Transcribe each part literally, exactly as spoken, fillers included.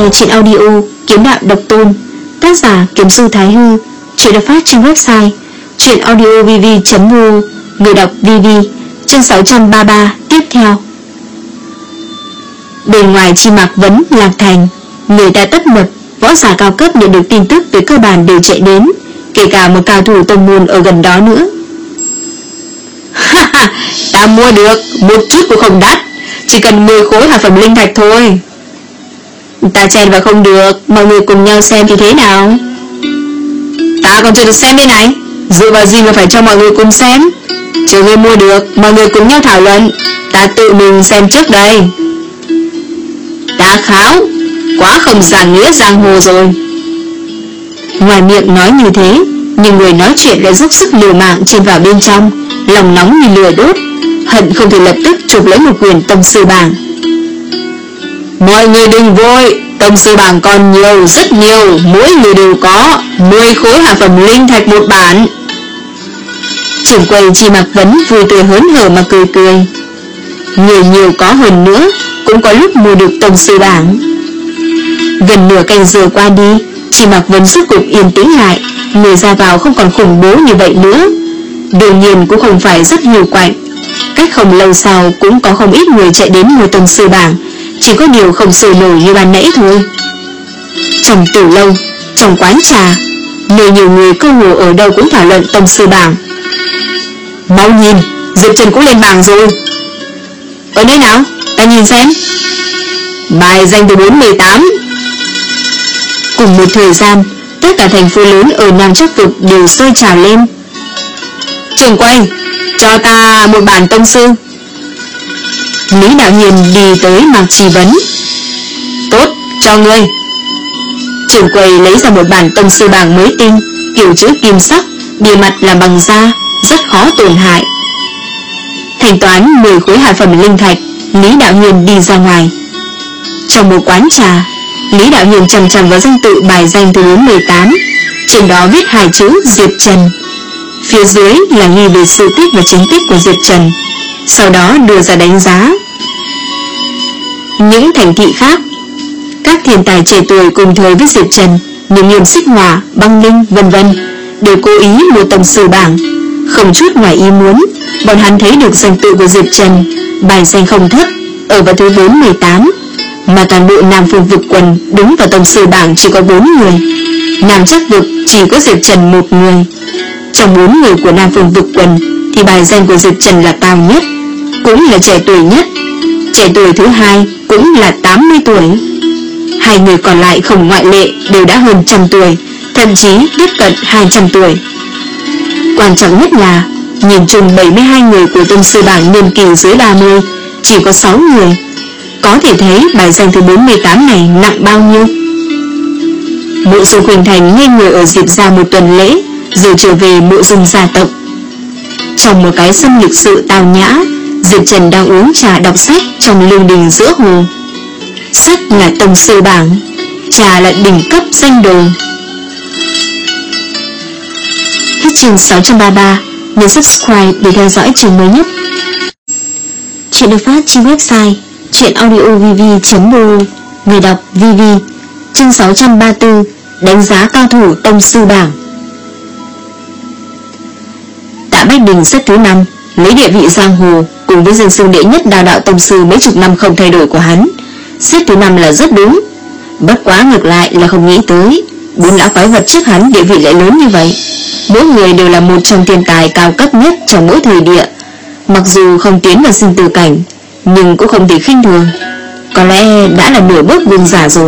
nghe truyện audio Kiếm Đạo Độc Tôn, tác giả Kiếm Sư Thái Hư. Truyện được phát trên website truyện audio v v chấm v o, người đọc vê vê. Chương sáu trăm ba mươi ba tiếp theo. Bên ngoài Chi Mạc Vấn, Lạc Thành, người ta tất bật, võ giả cao cấp nhận được tin tức tới cơ bản đều chạy đến, kể cả một cao thủ tông môn ở gần đó nữa. Ha ta mua được, một chút cũng không đắt, chỉ cần mười khối hạ phẩm linh thạch thôi. Ta chen vào không được, mọi người cùng nhau xem thì thế nào? Ta còn chưa được xem đây này, dựa vào gì mà phải cho mọi người cùng xem? Chờ người mua được, mọi người cùng nhau thảo luận, ta tự mình xem trước đây. Ta kháo, quá không giảng nghĩa giang hồ rồi. Ngoài miệng nói như thế, nhưng người nói chuyện lại dốc sức liều mạng chen vào bên trong, lòng nóng như lửa đốt, hận không thể lập tức chụp lấy một quyền tông sư bảng. Mọi người đừng vội, tông sư bảng còn nhiều, rất nhiều, mỗi người đều có mười khối hạ phẩm linh thạch một bản. Trưởng quầy Chi Mạc Vấn vui tươi hớn hở mà cười cười. Người nhiều có hơn nữa, cũng có lúc mua được tông sư bảng. Gần nửa canh giờ qua đi, Chi Mạc Vấn rốt cục yên tĩnh lại, người ra vào không còn khủng bố như vậy nữa. Đương nhiên cũng không phải rất nhiều quạnh. Cách không lâu sau cũng có không ít người chạy đến mua tông sư bảng, chỉ có điều không sôi nổi như ban nãy thôi. Trong tử lâu, trong quán trà, nơi nhiều người cơ hồ ở đâu cũng thảo luận tông sư bảng. Mau nhìn, Diệp Trần cũng lên bảng rồi. Ở nơi nào? Ta nhìn xem. Bài danh từ bốn mươi tám. Cùng một thời gian, tất cả thành phố lớn ở Nam Trắc Vực đều sôi trào lên. Trưởng quầy, cho ta một bản tông sư. Lý Đạo Hiền đi tới Mạc Trì Vấn. Tốt, cho ngươi. Trưởng quầy lấy ra một bản tông sư bảng mới tinh, kiểu chữ kim sắc, bìa mặt là bằng da, rất khó tổn hại. Thanh toán mười khối hạ phẩm linh thạch, Lý Đạo Hiền đi ra ngoài. Trong một quán trà, Lý Đạo Hiền chằm chằm vào danh tự bài danh thứ bốn mươi tám, trên đó viết hai chữ Diệp Trần. Phía dưới là ghi về sự tích và chính tích của Diệp Trần, sau đó đưa ra đánh giá. Những thành thị khác, các thiên tài trẻ tuổi cùng thời với Diệp Trần như Nghiêm Xích Hỏa, Băng Linh, vân vân đều cố ý mua tông sư bảng. Không chút ngoài ý muốn, bọn hắn thấy được danh tự của Diệp Trần, bài danh không thấp, ở vào thứ bốn mươi tám, mà toàn bộ Nam Phương Vực quần đứng vào tông sư bảng chỉ có bốn người. Nam Trắc Vực chỉ có Diệp Trần một người. Trong bốn người của Nam Phương Vực quần thì bài danh của Diệp Trần là cao nhất, cũng là trẻ tuổi nhất. Trẻ tuổi thứ hai cũng là tám mươi tuổi. Hai người còn lại không ngoại lệ đều đã hơn trăm tuổi, thậm chí tiếp cận hai trăm tuổi. Quan trọng nhất là nhìn chung bảy mươi hai người của tông sư bảng niên kỳ dưới ba mươi, chỉ có sáu người. Có thể thấy bài danh thứ bốn mươi tám này nặng bao nhiêu. Mộ Dung Khuynh Thành ngây người ở Diệp gia một tuần lễ, rồi trở về Mộ Dung gia tộc. Trong một cái sân lịch sự tao nhã, Diệp Trần đang uống trà đọc sách trong lương đình giữa hồ. Sách là tông sư bảng, trà là đỉnh cấp danh đồ. Hết chương sáu trăm ba mươi ba, nhấn subscribe để theo dõi chương mới nhất. Chuyện được phát trên website truyện audio v v chấm v o, người đọc vê vê. Chương sáu trăm ba mươi tư, đánh giá cao thủ tông sư bảng. Tạ Bách Đình xếp thứ năm, lấy địa vị giang hồ cùng với danh xưng đệ nhất đao đạo tông sư mấy chục năm không thay đổi của hắn, xếp thứ năm là rất đúng. Bất quá ngược lại là không nghĩ tới bốn lão quái vật trước hắn địa vị lại lớn như vậy. Mỗi người đều là một trong thiên tài cao cấp nhất trong mỗi thời địa, mặc dù không tiến vào sinh tử cảnh, nhưng cũng không thể khinh thường. Có lẽ đã là nửa bước vương giả rồi.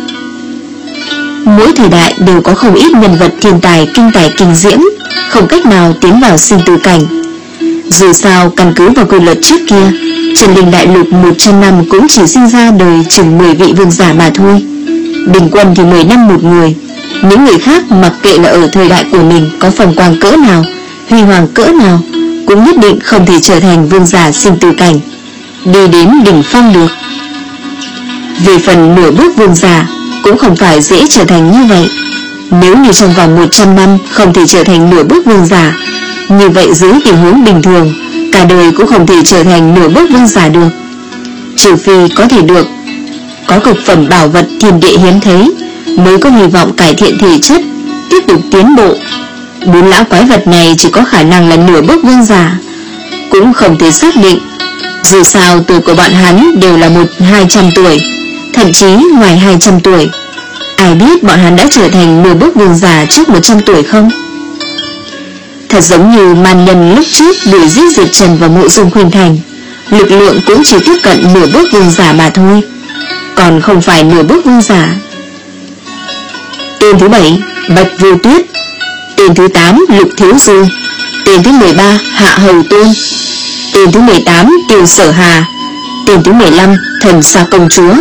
Mỗi thời đại đều có không ít nhân vật thiên tài kinh tài kinh diễm, không cách nào tiến vào sinh tử cảnh. Dù sao căn cứ vào quy luật trước kia, Trần Đình Đại Lục một trăm năm cũng chỉ sinh ra đời chừng mười vị vương giả mà thôi. Bình quân thì mười năm một người. Những người khác mặc kệ là ở thời đại của mình có phần quang cỡ nào, huy hoàng cỡ nào, cũng nhất định không thể trở thành vương giả sinh tử cảnh, đi đến đỉnh phong được. Về phần nửa bước vương giả cũng không phải dễ trở thành như vậy. Nếu như trong vòng một trăm năm không thể trở thành nửa bước vương giả, như vậy dưới tình huống bình thường cả đời cũng không thể trở thành nửa bước vương giả được. Trừ phi có thể được Có cực phẩm bảo vật thiên địa hiếm thấy mới có hy vọng cải thiện thể chất, tiếp tục tiến bộ. Bốn lão quái vật này chỉ có khả năng là nửa bước vương giả, cũng không thể xác định. Dù sao tuổi của bọn hắn đều là một hai trăm tuổi, thậm chí ngoài hai trăm tuổi. Ai biết bọn hắn đã trở thành nửa bước vương giả trước một trăm tuổi không? Thật giống như man nhân lúc trước đuổi giết Diệp Trần và Mộ Dung Khuynh Thành, lực lượng cũng chỉ tiếp cận nửa bước vương giả mà thôi, còn không phải nửa bước vương giả. Tên thứ bảy Bạch Vô Tuyết, tên thứ tám Lục Thiếu Du, tên thứ mười ba Hạ Hầu Tôn, tên thứ mười tám Tiêu Sở Hà, tên thứ mười lăm Thần Sa Công Chúa.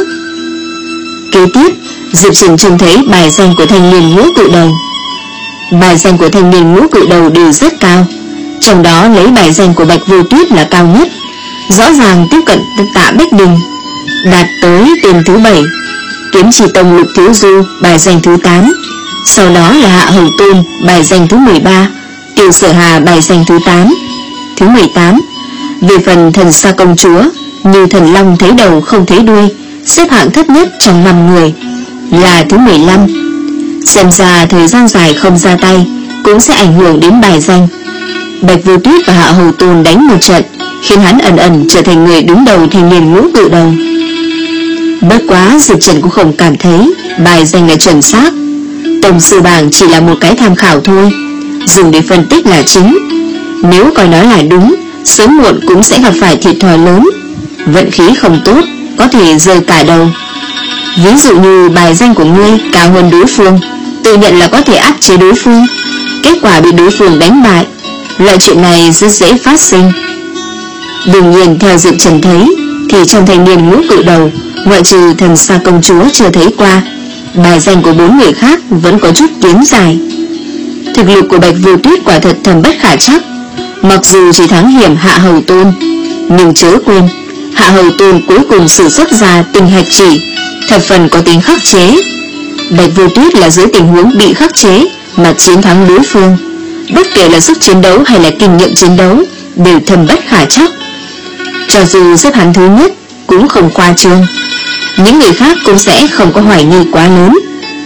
Kế tiếp, Diệp Trần trông thấy bài danh của thanh niên ngũ cự đầu. Bài danh của thanh niên ngũ cự đầu đều rất cao, trong đó lấy bài danh của Bạch Vô Tuyết là cao nhất, rõ ràng tiếp cận Tạ Bách Đình, đạt tới tên thứ bảy. Kiếm Chỉ Tông Lục Thiếu Du bài danh thứ tám, sau đó là Hạ Hầu Tôn bài danh thứ mười ba, Tiêu Sở Hà bài danh thứ tám, thứ mười tám. Về phần Thần Sa Công Chúa, như thần long thấy đầu không thấy đuôi, xếp hạng thấp nhất trong năm người, là thứ mười lăm. Xem ra thời gian dài không ra tay cũng sẽ ảnh hưởng đến bài danh. Bạch Vô Tuyết và Hạ Hầu Tôn đánh một trận, khiến hắn ẩn ẩn trở thành người đứng đầu thanh niên ngũ cự đầu. Bất quá Diệp Trần cũng không cảm thấy bài danh là chuẩn xác. Tổng sư bảng chỉ là một cái tham khảo thôi, dùng để phân tích là chính. Nếu coi nói là đúng, sớm muộn cũng sẽ gặp phải thiệt thòi lớn. Vận khí không tốt, có thể rơi cả đầu. Ví dụ như bài danh của ngươi cao hơn đối phương, tự nhận là có thể áp chế đối phương, kết quả bị đối phương đánh bại. Loại chuyện này rất dễ phát sinh. Đương nhiên theo Diệp Trần thấy, thì trong thanh niên ngũ cự đầu, ngoại trừ Thần Sa Công Chúa chưa thấy qua, bài danh của bốn người khác vẫn có chút kiến dài. Thực lực của Bạch Vô Tuyết quả thật thầm bất khả chắc. Mặc dù chỉ thắng hiểm Hạ Hầu Tôn, nhưng chớ quên, Hạ Hầu Tôn cuối cùng sử xuất ra tinh hạch chỉ, thập phần có tính khắc chế. Bạch Vô Tuyết là dưới tình huống bị khắc chế mà chiến thắng đối phương, bất kể là sức chiến đấu hay là kinh nghiệm chiến đấu đều thầm bất khả chắc. Cho dù xếp hạng thứ nhất cũng không khoa trương, những người khác cũng sẽ không có hoài nghi quá lớn.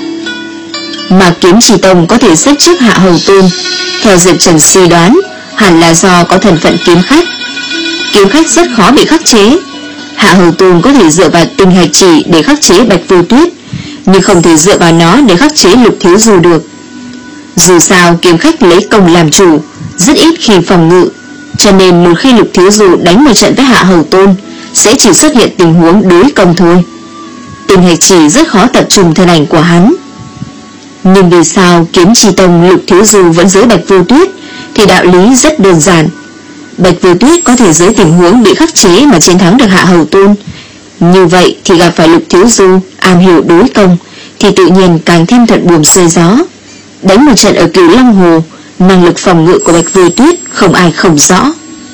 Mà Kiếm Chỉ Tông có thể xếp trước Hạ Hầu Tôn, theo Diệp Trần suy đoán, hẳn là do có thân phận kiếm khách. Kiếm khách rất khó bị khắc chế. Hạ Hầu Tôn có thể dựa vào tinh hạch chỉ để khắc chế Bạch Vô Tuyết, nhưng không thể dựa vào nó để khắc chế Lục Thiếu Du được. Dù sao kiếm khách lấy công làm chủ, rất ít khi phòng ngự, cho nên một khi Lục Thiếu Du đánh một trận với Hạ Hầu Tôn, sẽ chỉ xuất hiện tình huống đối công thôi. Tinh hạch chỉ rất khó tập trung thân ảnh của hắn. Nhưng vì sao Kiếm Chỉ Tông Lục Thiếu Du vẫn dưới Bạch Vô Tuyết, thì đạo lý rất đơn giản. Bạch Vô Tuyết có thể dưới tình huống bị khắc chế mà chiến thắng được Hạ Hầu Tôn, như vậy thì gặp phải Lục Thiếu Du am hiểu đối công, thì tự nhiên càng thêm thuận buồm xuôi gió. Đánh một trận ở Cửu Long Hồ, năng lực phòng ngự của Bạch Vô Tuyết không ai không rõ.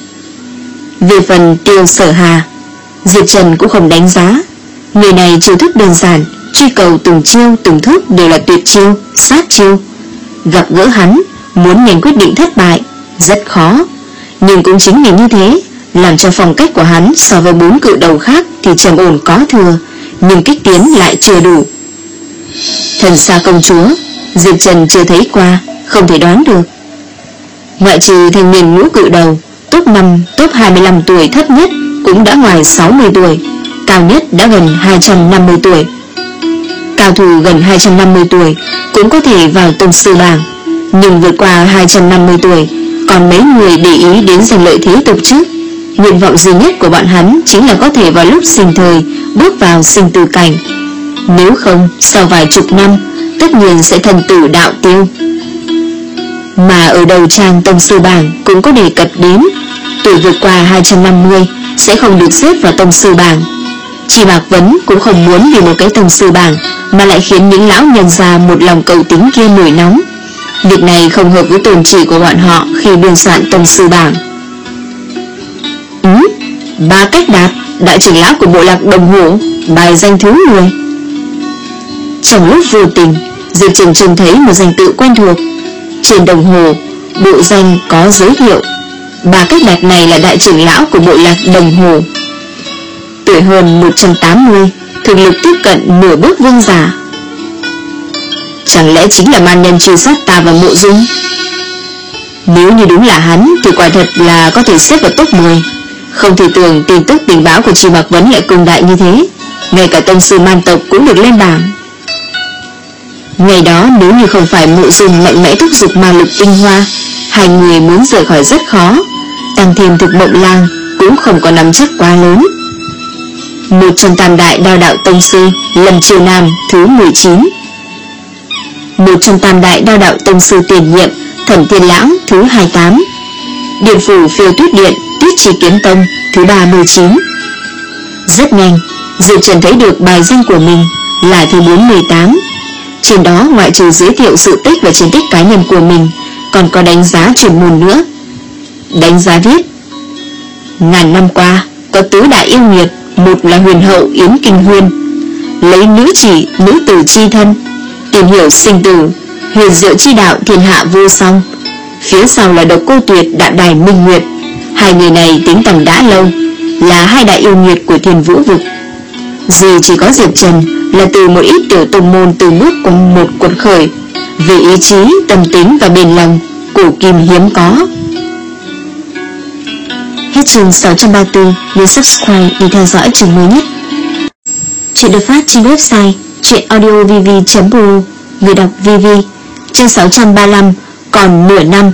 Về phần Tiêu Sở Hà, Diệp Trần cũng không đánh giá. Người này chiêu thức đơn giản, truy cầu từng chiêu từng thức đều là tuyệt chiêu, sát chiêu. Gặp gỡ hắn, muốn nhanh quyết định thất bại rất khó. Nhưng cũng chính vì như thế, làm cho phong cách của hắn so với bốn cự đầu khác thì trầm ổn có thừa, nhưng kích tiến lại chưa đủ. Thần Sa Công Chúa, Diệp Trần chưa thấy qua, không thể đoán được. Ngoại trừ thanh niên ngũ cự đầu, top năm, top hai mươi lăm tuổi thấp nhất cũng đã ngoài sáu mươi tuổi, cao nhất đã gần hai trăm năm mươi tuổi. Cao thủ gần hai trăm năm mươi tuổi cũng có thể vào tông sư bảng, nhưng vượt qua hai trăm năm mươi tuổi, còn mấy người để ý đến giành lợi thế tục chứ? Nguyện vọng duy nhất của bọn hắn chính là có thể vào lúc sinh thời bước vào sinh tử cảnh. Nếu không, sau vài chục năm, tất nhiên sẽ thần tử đạo tiêu. Mà ở đầu trang tông sư bảng cũng có đề cập đến, tuổi vượt qua hai trăm năm mươi sẽ không được xếp vào tông sư bảng. Chỉ Mạc Vấn cũng không muốn vì một cái tông sư bảng mà lại khiến những lão nhân già một lòng cầu tính kia nổi nóng. Việc này không hợp với tôn chỉ của bọn họ khi biên soạn tông sư bảng. Ừ, Ba Cách Đạt, đại trưởng lão của bộ lạc Đồng Hồ, bài danh thứ mười. Trong lúc vô tình, Diệp Trần trông thấy một danh tự quen thuộc. Trên đồng hồ, bộ danh có giới thiệu Ba Cách Đạt này là đại trưởng lão của bộ lạc Đồng Hồ. Tuổi hơn một trăm tám mươi, thực lực tiếp cận nửa bước vương giả. Chẳng lẽ chính là man nhân truy sát ta và Mộ Dung? Nếu như đúng là hắn thì quả thật là có thể xếp vào top mười. Không thể tưởng tin tức tình báo của Trì Mạc Vấn lại cường đại như thế. Ngay cả tông sư man tộc cũng được lên bảng. Ngày đó nếu như không phải Mộ Dung mạnh mẽ thúc giục ma lực tinh hoa, hai người muốn rời khỏi rất khó. Tăng thêm thực mộng lang cũng không có nắm chắc quá lớn. Một trong tam đại đao đạo tông sư Lâm Triều Nam thứ mười chín. Một trong tam đại đao đạo tông sư tiền nhiệm Thẩm Thiên Lãng thứ hai mươi tám. Điện phủ Phiêu Tuyết Điện Tuyết Trì Kiếm Tông thứ ba mươi chín. Rất nhanh, Diệp Trần thấy được bài danh của mình là thứ bốn mươi tám. Trên đó ngoại trừ giới thiệu sự tích và chiến tích cá nhân của mình, còn có đánh giá chuyên môn nữa. Đánh giá viết: ngàn năm qua có tứ đại yêu nghiệt, một là huyền hậu Yến Kinh Huyên, lấy nữ chỉ nữ tử chi thân, tìm hiểu sinh tử, huyền diệu chi đạo thiên hạ vô song. Phía sau là Độc Cô Tuyệt, Đạm Đài Minh Nguyệt. Hai người này tính tầm đã lâu, là hai đại yêu nghiệt của Thiên Vũ vực. Dù chỉ có Diệp Trần là từ một ít tiểu tông môn từ bước của một quật khởi, về ý chí, tâm tính và bền lòng, cổ kim hiếm có. Hết chương sáu trăm ba mươi tư, nhớ subscribe để theo dõi chương mới nhất. Chuyện được phát trên website chuyenaudiovv chấm r o, người đọc vê vê. Chương sáu trăm ba mươi lăm, còn nửa năm.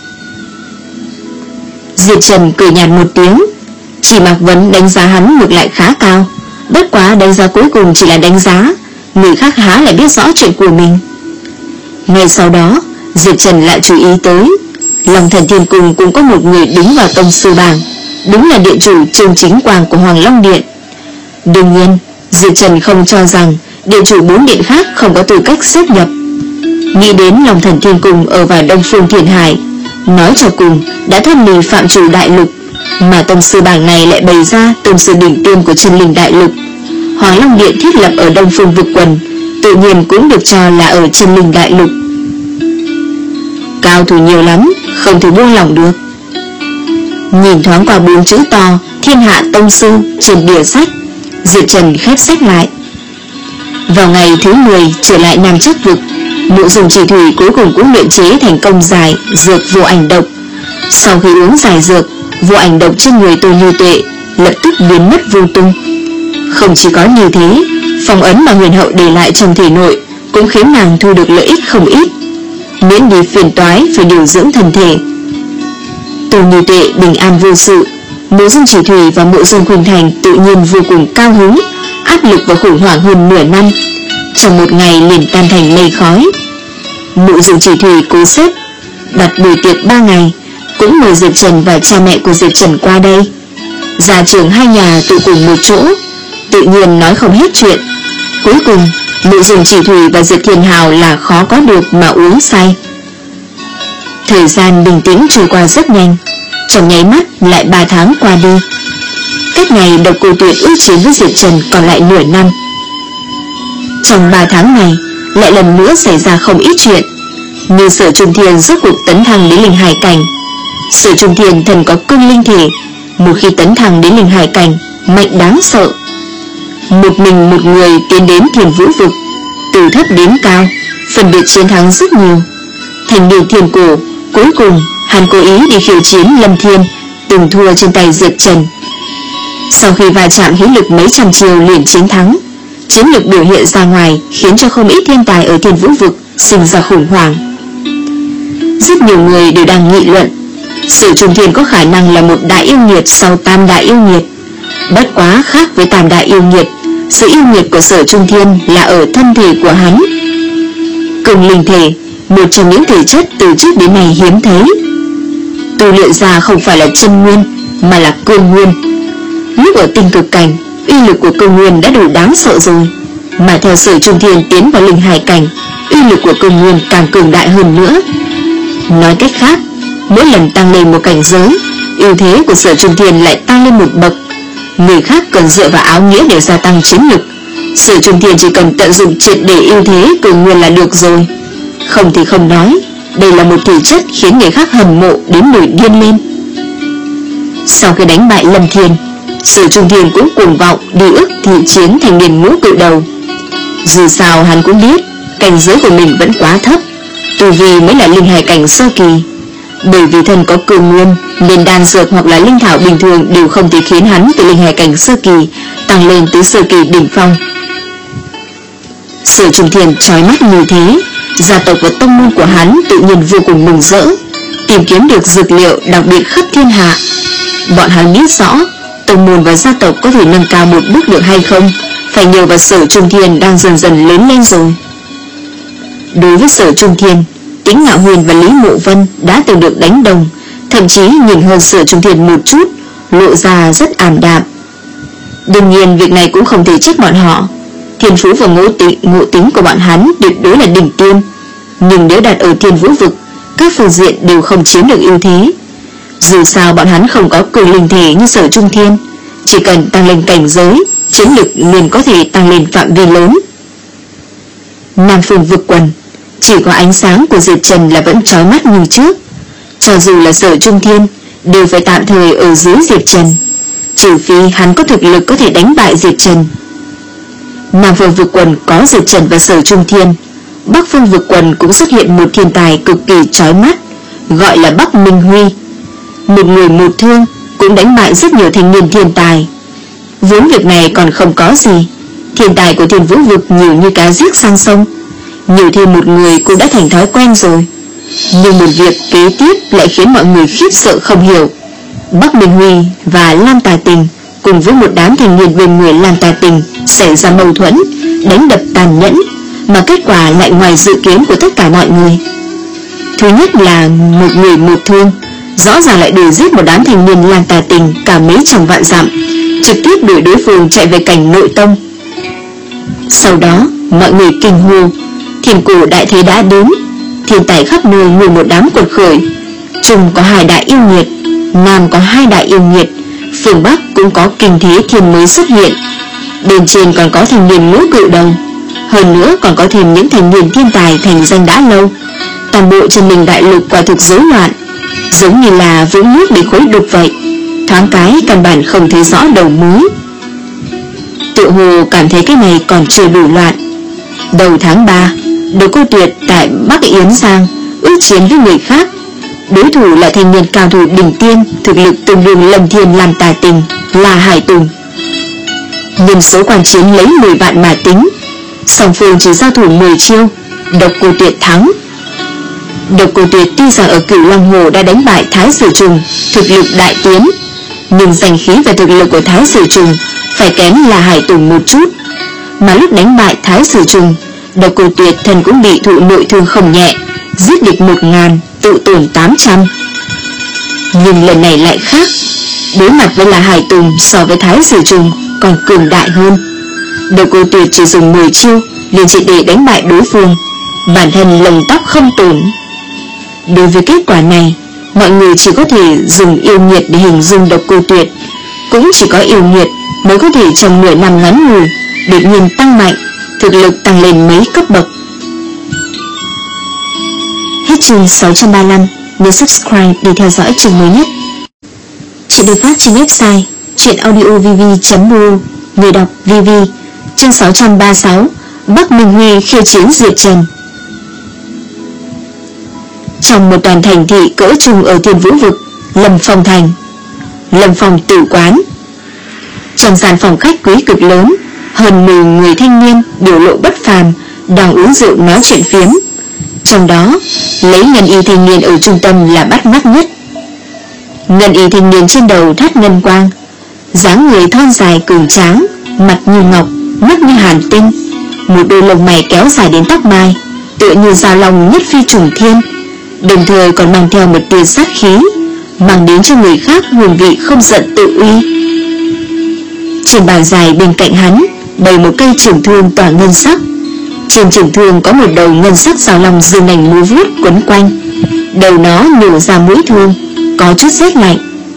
Diệp Trần cười nhạt một tiếng. Chỉ Mạc Vấn đánh giá hắn ngược lại khá cao. Bất quá đánh giá cuối cùng chỉ là đánh giá, người khác há lại biết rõ chuyện của mình. Ngay sau đó Diệp Trần lại chú ý tới Long Thần Thiên Cung cũng có một người đứng vào tông sư bảng. Đúng là điện chủ Trương Chính Quang của Hoàng Long Điện. Đương nhiên Diệp Trần không cho rằng điện chủ bốn điện khác không có tư cách xếp nhập. Nghĩ đến Long Thần Thiên Cung ở vào Đông Phương Thiền Hải, nói cho cùng đã thoát ly phạm chủ đại lục, mà tông sư bảng này lại bày ra tông sư đỉnh tiêm của chân linh đại lục. Hoàng Long Điện thiết lập ở Đông Phương vực quần, tự nhiên cũng được cho là ở chân linh đại lục. Cao thủ nhiều lắm, không thể buông lỏng được. Nhìn thoáng qua bốn chữ to Thiên Hạ Tông Sư trên bìa sách, Diệp Trần khép sách lại. Vào ngày thứ mười trở lại Nam Chắc vực, Mộ Dung Chỉ Thủy cuối cùng cũng luyện chế thành công giải dược vô ảnh độc. Sau khi uống giải dược, vô ảnh độc trên người Tô Như Tuệ lập tức biến mất vô tung. Không chỉ có như thế, phong ấn mà huyền hậu để lại trong thể nội cũng khiến nàng thu được lợi ích không ít, miễn đi phiền toái phải điều dưỡng thân thể. Tô Như Tuệ bình an vô sự, Mộ Dung Chỉ Thủy và Mộ Dung Khuynh Thành tự nhiên vô cùng cao hứng. Áp lực và khủng hoảng hơn nửa năm trong một ngày liền tan thành mây khói. Mộ Dung Chỉ Thủy cố xếp đặt buổi tiệc ba ngày, cũng mời Diệp Trần và cha mẹ của Diệp Trần qua đây. Gia trưởng hai nhà tụ cùng một chỗ, tự nhiên nói không hết chuyện. Cuối cùng Mộ Dung Chỉ Thủy và Diệp Thiên Hào là khó có được mà uống say. Thời gian bình tĩnh trôi qua rất nhanh, trong nháy mắt lại ba tháng qua đi. Cách ngày Độc Cô Tuyệt ước chiến với Diệp Trần còn lại nửa năm. Trong ba tháng này lại lần nữa xảy ra không ít chuyện, như Sở Trung Thiên rốt cuộc tấn thăng đến linh hải cảnh. Sở Trung Thiên thần có cương linh thể, một khi tấn thăng đến linh hải cảnh mạnh đáng sợ. Một mình một người tiến đến Thiên Vũ vực, từ thấp đến cao, phân biệt chiến thắng rất nhiều. Thành đường Thiên Cổ, cuối cùng hắn cố ý đi khiêu chiến Lâm Thiên, từng thua trên tay Diệp Trần. Sau khi va chạm hí lực mấy trăm chiều liền chiến thắng, chiến lực biểu hiện ra ngoài khiến cho không ít thiên tài ở Thiên Vũ vực sinh ra khủng hoảng. Rất nhiều người đều đang nghị luận Sở Trung Thiên có khả năng là một đại yêu nghiệt sau tam đại yêu nghiệt. Bất quá khác với tam đại yêu nghiệt, sự yêu nghiệt của Sở Trung Thiên là ở thân thể của hắn. Cường linh thể, một trong những thể chất từ trước đến nay hiếm thấy. Tu luyện ra không phải là chân nguyên mà là cương nguyên. Lúc ở tinh cực cảnh, uy lực của cương nguyên đã đủ đáng sợ rồi, mà theo Sở Trung Thiên tiến vào linh hải cảnh, uy lực của cương nguyên càng cường đại hơn nữa. Nói cách khác, mỗi lần tăng lên một cảnh giới, ưu thế của Sở Trung Thiên lại tăng lên một bậc. Người khác cần dựa vào áo nghĩa để gia tăng chiến lực, Sở Trung Thiên chỉ cần tận dụng triệt để ưu thế cương nguyên là được rồi. Không thì không nói, đây là một thể chất khiến người khác hâm mộ đến nổi điên lên. Sau khi đánh bại Lâm Thiên, Sở Trung Thiên cũng cuồng vọng đi ước thị chiến thành niên ngũ cự đầu. Dù sao hắn cũng biết cảnh giới của mình vẫn quá thấp, tu vi mới là linh hải cảnh sơ kỳ. Bởi vì thân có cường nguyên nên đan dược hoặc là linh thảo bình thường đều không thể khiến hắn từ linh hải cảnh sơ kỳ tăng lên tới sơ kỳ đỉnh phong. Sở Trung Thiên chói mắt như thế, gia tộc và tông môn của hắn tự nhiên vô cùng mừng rỡ, tìm kiếm được dược liệu đặc biệt khắp thiên hạ. Bọn hắn biết rõ tông môn và gia tộc có thể nâng cao một bước được hay không phải nhờ vào Sở Trung Thiên đang dần dần lớn lên rồi. Đối với Sở Trung Thiên, Tĩnh Ngạo Huyền và Lý Mộ Vân đã từng được đánh đồng, thậm chí nhìn hơn Sở Trung Thiên một chút, lộ ra rất ảm đạm. Đương nhiên việc này cũng không thể trách bọn họ. Thiên phú và ngộ tính, ngộ tính của bọn hắn tuyệt đối là đỉnh tiêm, nhưng nếu đặt ở Thiên Vũ vực, các phương diện đều không chiếm được ưu thế. Dù sao bọn hắn không có cường linh thể như Sở Trung Thiên, chỉ cần tăng lên cảnh giới, chiến lực liền có thể tăng lên phạm vi lớn. Nam Phương vực quần, chỉ có ánh sáng của Diệp Trần là vẫn chói mắt như trước. Cho dù là Sở Trung Thiên đều phải tạm thời ở dưới Diệp Trần, trừ phi hắn có thực lực có thể đánh bại Diệp Trần. Nam Phương vực quần có Diệp Trần và Sở Trung Thiên. Bắc Phương vực quần cũng xuất hiện một thiên tài cực kỳ chói mắt, gọi là Bắc Minh Huy. Một người một thương cũng đánh bại rất nhiều thanh niên thiên tài. Vốn việc này còn không có gì, thiên tài của Thiên Vũ vực nhiều như cá giết sang sông, nhiều thêm một người cũng đã thành thói quen rồi. Nhưng một việc kế tiếp lại khiến mọi người khiếp sợ không hiểu. Bắc Minh Huy và Lam Tà Tình cùng với một đám thanh niên bên người Lam Tà Tình xảy ra mâu thuẫn, đánh đập tàn nhẫn, mà kết quả lại ngoài dự kiến của tất cả mọi người. Thứ nhất là một người một thương, rõ ràng lại đuổi giết một đám thanh niên Lam Tà Tình cả mấy trăm vạn dặm, trực tiếp đuổi đối phương chạy về cảnh nội tông. Sau đó mọi người kinh hô, thiên cổ đại thế đã đến, thiên tài khắp nơi nguyên một đám cuột khởi. Trung có hai đại yêu nghiệt, Nam có hai đại yêu nghiệt, phương Bắc cũng có kinh thế thiên mới xuất hiện. Bên trên còn có thanh niên ngũ cự đầu, hơn nữa còn có thêm những thanh niên thiên tài thành danh đã lâu. Toàn bộ Chân Linh đại lục quả thực rối loạn, giống như là vũng nước bị khối đục vậy, thoáng cái căn bản không thấy rõ đầu mối. Tự hồ cảm thấy cái này còn chưa đủ loạn. Đầu tháng ba, Độc Cô Tuyệt tại Bắc Yến Giang ước chiến với người khác. Đối thủ là thanh niên cao thủ đỉnh tiên, thực lực tương đương Lâm Thiên Lam Tà Tình, là Hải Tùng. Nhân số quan chiến lấy mười vạn mà tính, song phương chỉ giao thủ mười chiêu, Độc Cô Tuyệt thắng. Độc Cô Tuyệt tuy rằng ở Cửu Long Hồ đã đánh bại Thái Sử Trùng, thực lực đại tiến, nhưng danh khí và thực lực của Thái Sử Trùng phải kém là Hải Tùng một chút. Mà lúc đánh bại Thái Sử Trùng, Độc Cô Tuyệt thân cũng bị thụ nội thương không nhẹ, giết địch một ngàn, tự tổn tám trăm. Nhưng lần này lại khác, đối mặt với là Hải Tùng so với Thái Sử Trùng còn cường đại hơn. Độc Cô Tuyệt chỉ dùng mười chiêu liền chỉ để đánh bại đối phương, bản thân lông tóc không tổn. Đối với kết quả này, mọi người chỉ có thể dùng yêu nghiệt để hình dung Độc Cô Tuyệt. Cũng chỉ có yêu nghiệt mới có thể trong nửa năm ngắn ngủi đột nhiên tăng mạnh, thực lực tăng lên mấy cấp bậc. Hết chương sáu trăm ba mươi lăm, nhớ subscribe để theo dõi chương mới nhất. Chuyện được phát trên website truyệnaudiovv chấm ru, người đọc vê vê. Chương sáu trăm ba mươi sáu, Bắc Minh Huy khiêu chiến Diệp Trần. Trong một toàn thành thị cỡ trung ở Thiên Vũ vực, Lâm Phong thành, Lâm Phong tử quán. Trong gian phòng khách quý cực lớn, hơn mười người thanh niên biểu lộ bất phàm đang uống rượu nói chuyện phiếm. Trong đó, lấy ngân y thanh niên ở trung tâm là bắt mắt nhất. Ngân y thanh niên trên đầu thắt ngân quang, dáng người thon dài cường tráng, mặt như ngọc, mắt như hàn tinh, một đôi lông mày kéo dài đến tóc mai, tựa như dao long nhất phi trùng thiên, đồng thời còn mang theo một tia sát khí, mang đến cho người khác hương vị không giận tự uy. Trên bàn dài bên cạnh hắn bày một cây trường thương tỏa ngân sắc. Trên trường thương có một đầu ngân sắc dao long dương nành múa vuốt quấn quanh, đầu nó nhổ ra mũi thương, có chút rét lạnh.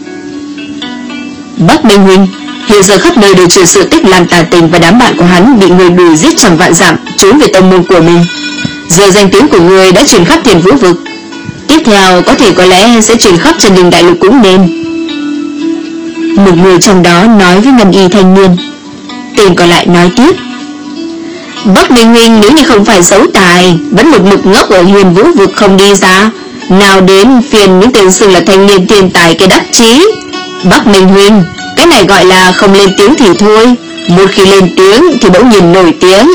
Bắc Minh Huynh, hiện giờ khắp nơi đều truyền sự tích Lam Tà Tình và đám bạn của hắn bị người đuổi giết trăm vạn dặm trốn về tông môn của mình. Giờ danh tiếng của người đã truyền khắp Thiên Vũ vực, tiếp theo có thể có lẽ sẽ truyền khắp Chân Linh đại lục cũng nên. Một người trong đó nói với ngân y thanh niên. Tên còn lại nói tiếp. Bắc Minh huynh nếu như không phải xấu tài, vẫn một mực ngốc ở Huyền Vũ vực không đi ra, nào đến phiền những tên xưng là thanh niên thiên tài kia đắc chí. Bắc Minh huynh, cái này gọi là không lên tiếng thì thôi, một khi lên tiếng thì bỗng nhìn nổi tiếng.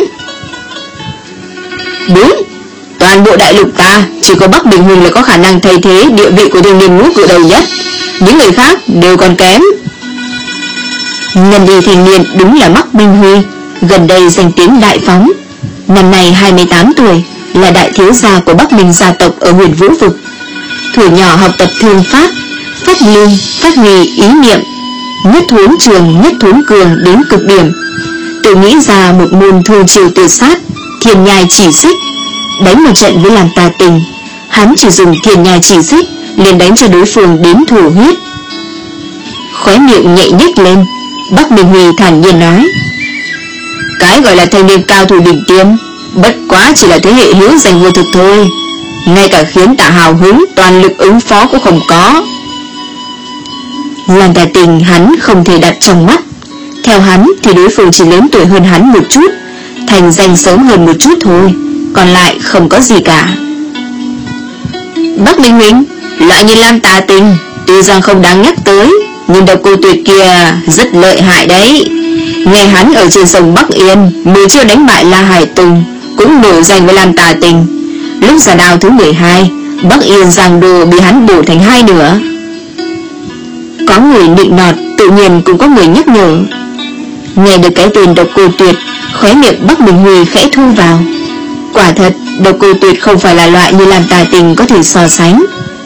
Đúng, toàn bộ đại lục ta chỉ có Bắc Minh huynh là có khả năng thay thế địa vị của thanh niên ngũ cự đầu nhất, những người khác đều còn kém. Ngân y thanh niên đúng là Bắc Minh Huy, gần đây danh tiếng đại phóng. Năm nay hai mươi tám tuổi, là đại thiếu gia của Bắc Minh gia tộc ở Huyền Vũ vực. Thuở nhỏ học tập thương pháp, phát lương, phát huy ý niệm, nhất thốn trường, nhất thốn cường đến cực điểm. Tự nghĩ ra một môn thương chiều tuyệt sát, thiên nhai chỉ xích. Đánh một trận với làm tà tình, hắn chỉ dùng thiên nhai chỉ xích liền đánh cho đối phương đến thổ huyết. Khóe miệng nhẹ nhếch lên, Bắc Minh Huy thản nhiên nói. Cái gọi là thanh niên cao thủ đỉnh tiêm bất quá chỉ là thế hệ hữu danh vô thực thôi, ngay cả khiến ta hào hứng toàn lực ứng phó cũng không có. Làm tà tình hắn không thể đặt trong mắt. Theo hắn thì đối phương chỉ lớn tuổi hơn hắn một chút, thành danh sớm hơn một chút thôi, còn lại không có gì cả. Bắc Minh huynh, loại như Lam Tà Tình tuy rằng không đáng nhắc tới, nhưng Độc Cô Tuyệt kia rất lợi hại đấy. Nghe hắn ở trên sông Bắc Yên mười chiêu đánh bại La Hải Tùng, cũng nổi danh với Lam Tà Tình. Lúc ra đao thứ mười hai, Bắc Yên Giang Đô bị hắn bổ thành hai nửa. Có người nịnh nọt, tự nhiên cũng có người nhắc nhở. Nghe được cái tên Độc Cô Tuyệt, khóe miệng Bắc Minh Huy khẽ thu vào. Quả thật, Độc Cô Tuyệt không phải là loại như Lam Tà Tình có thể so sánh.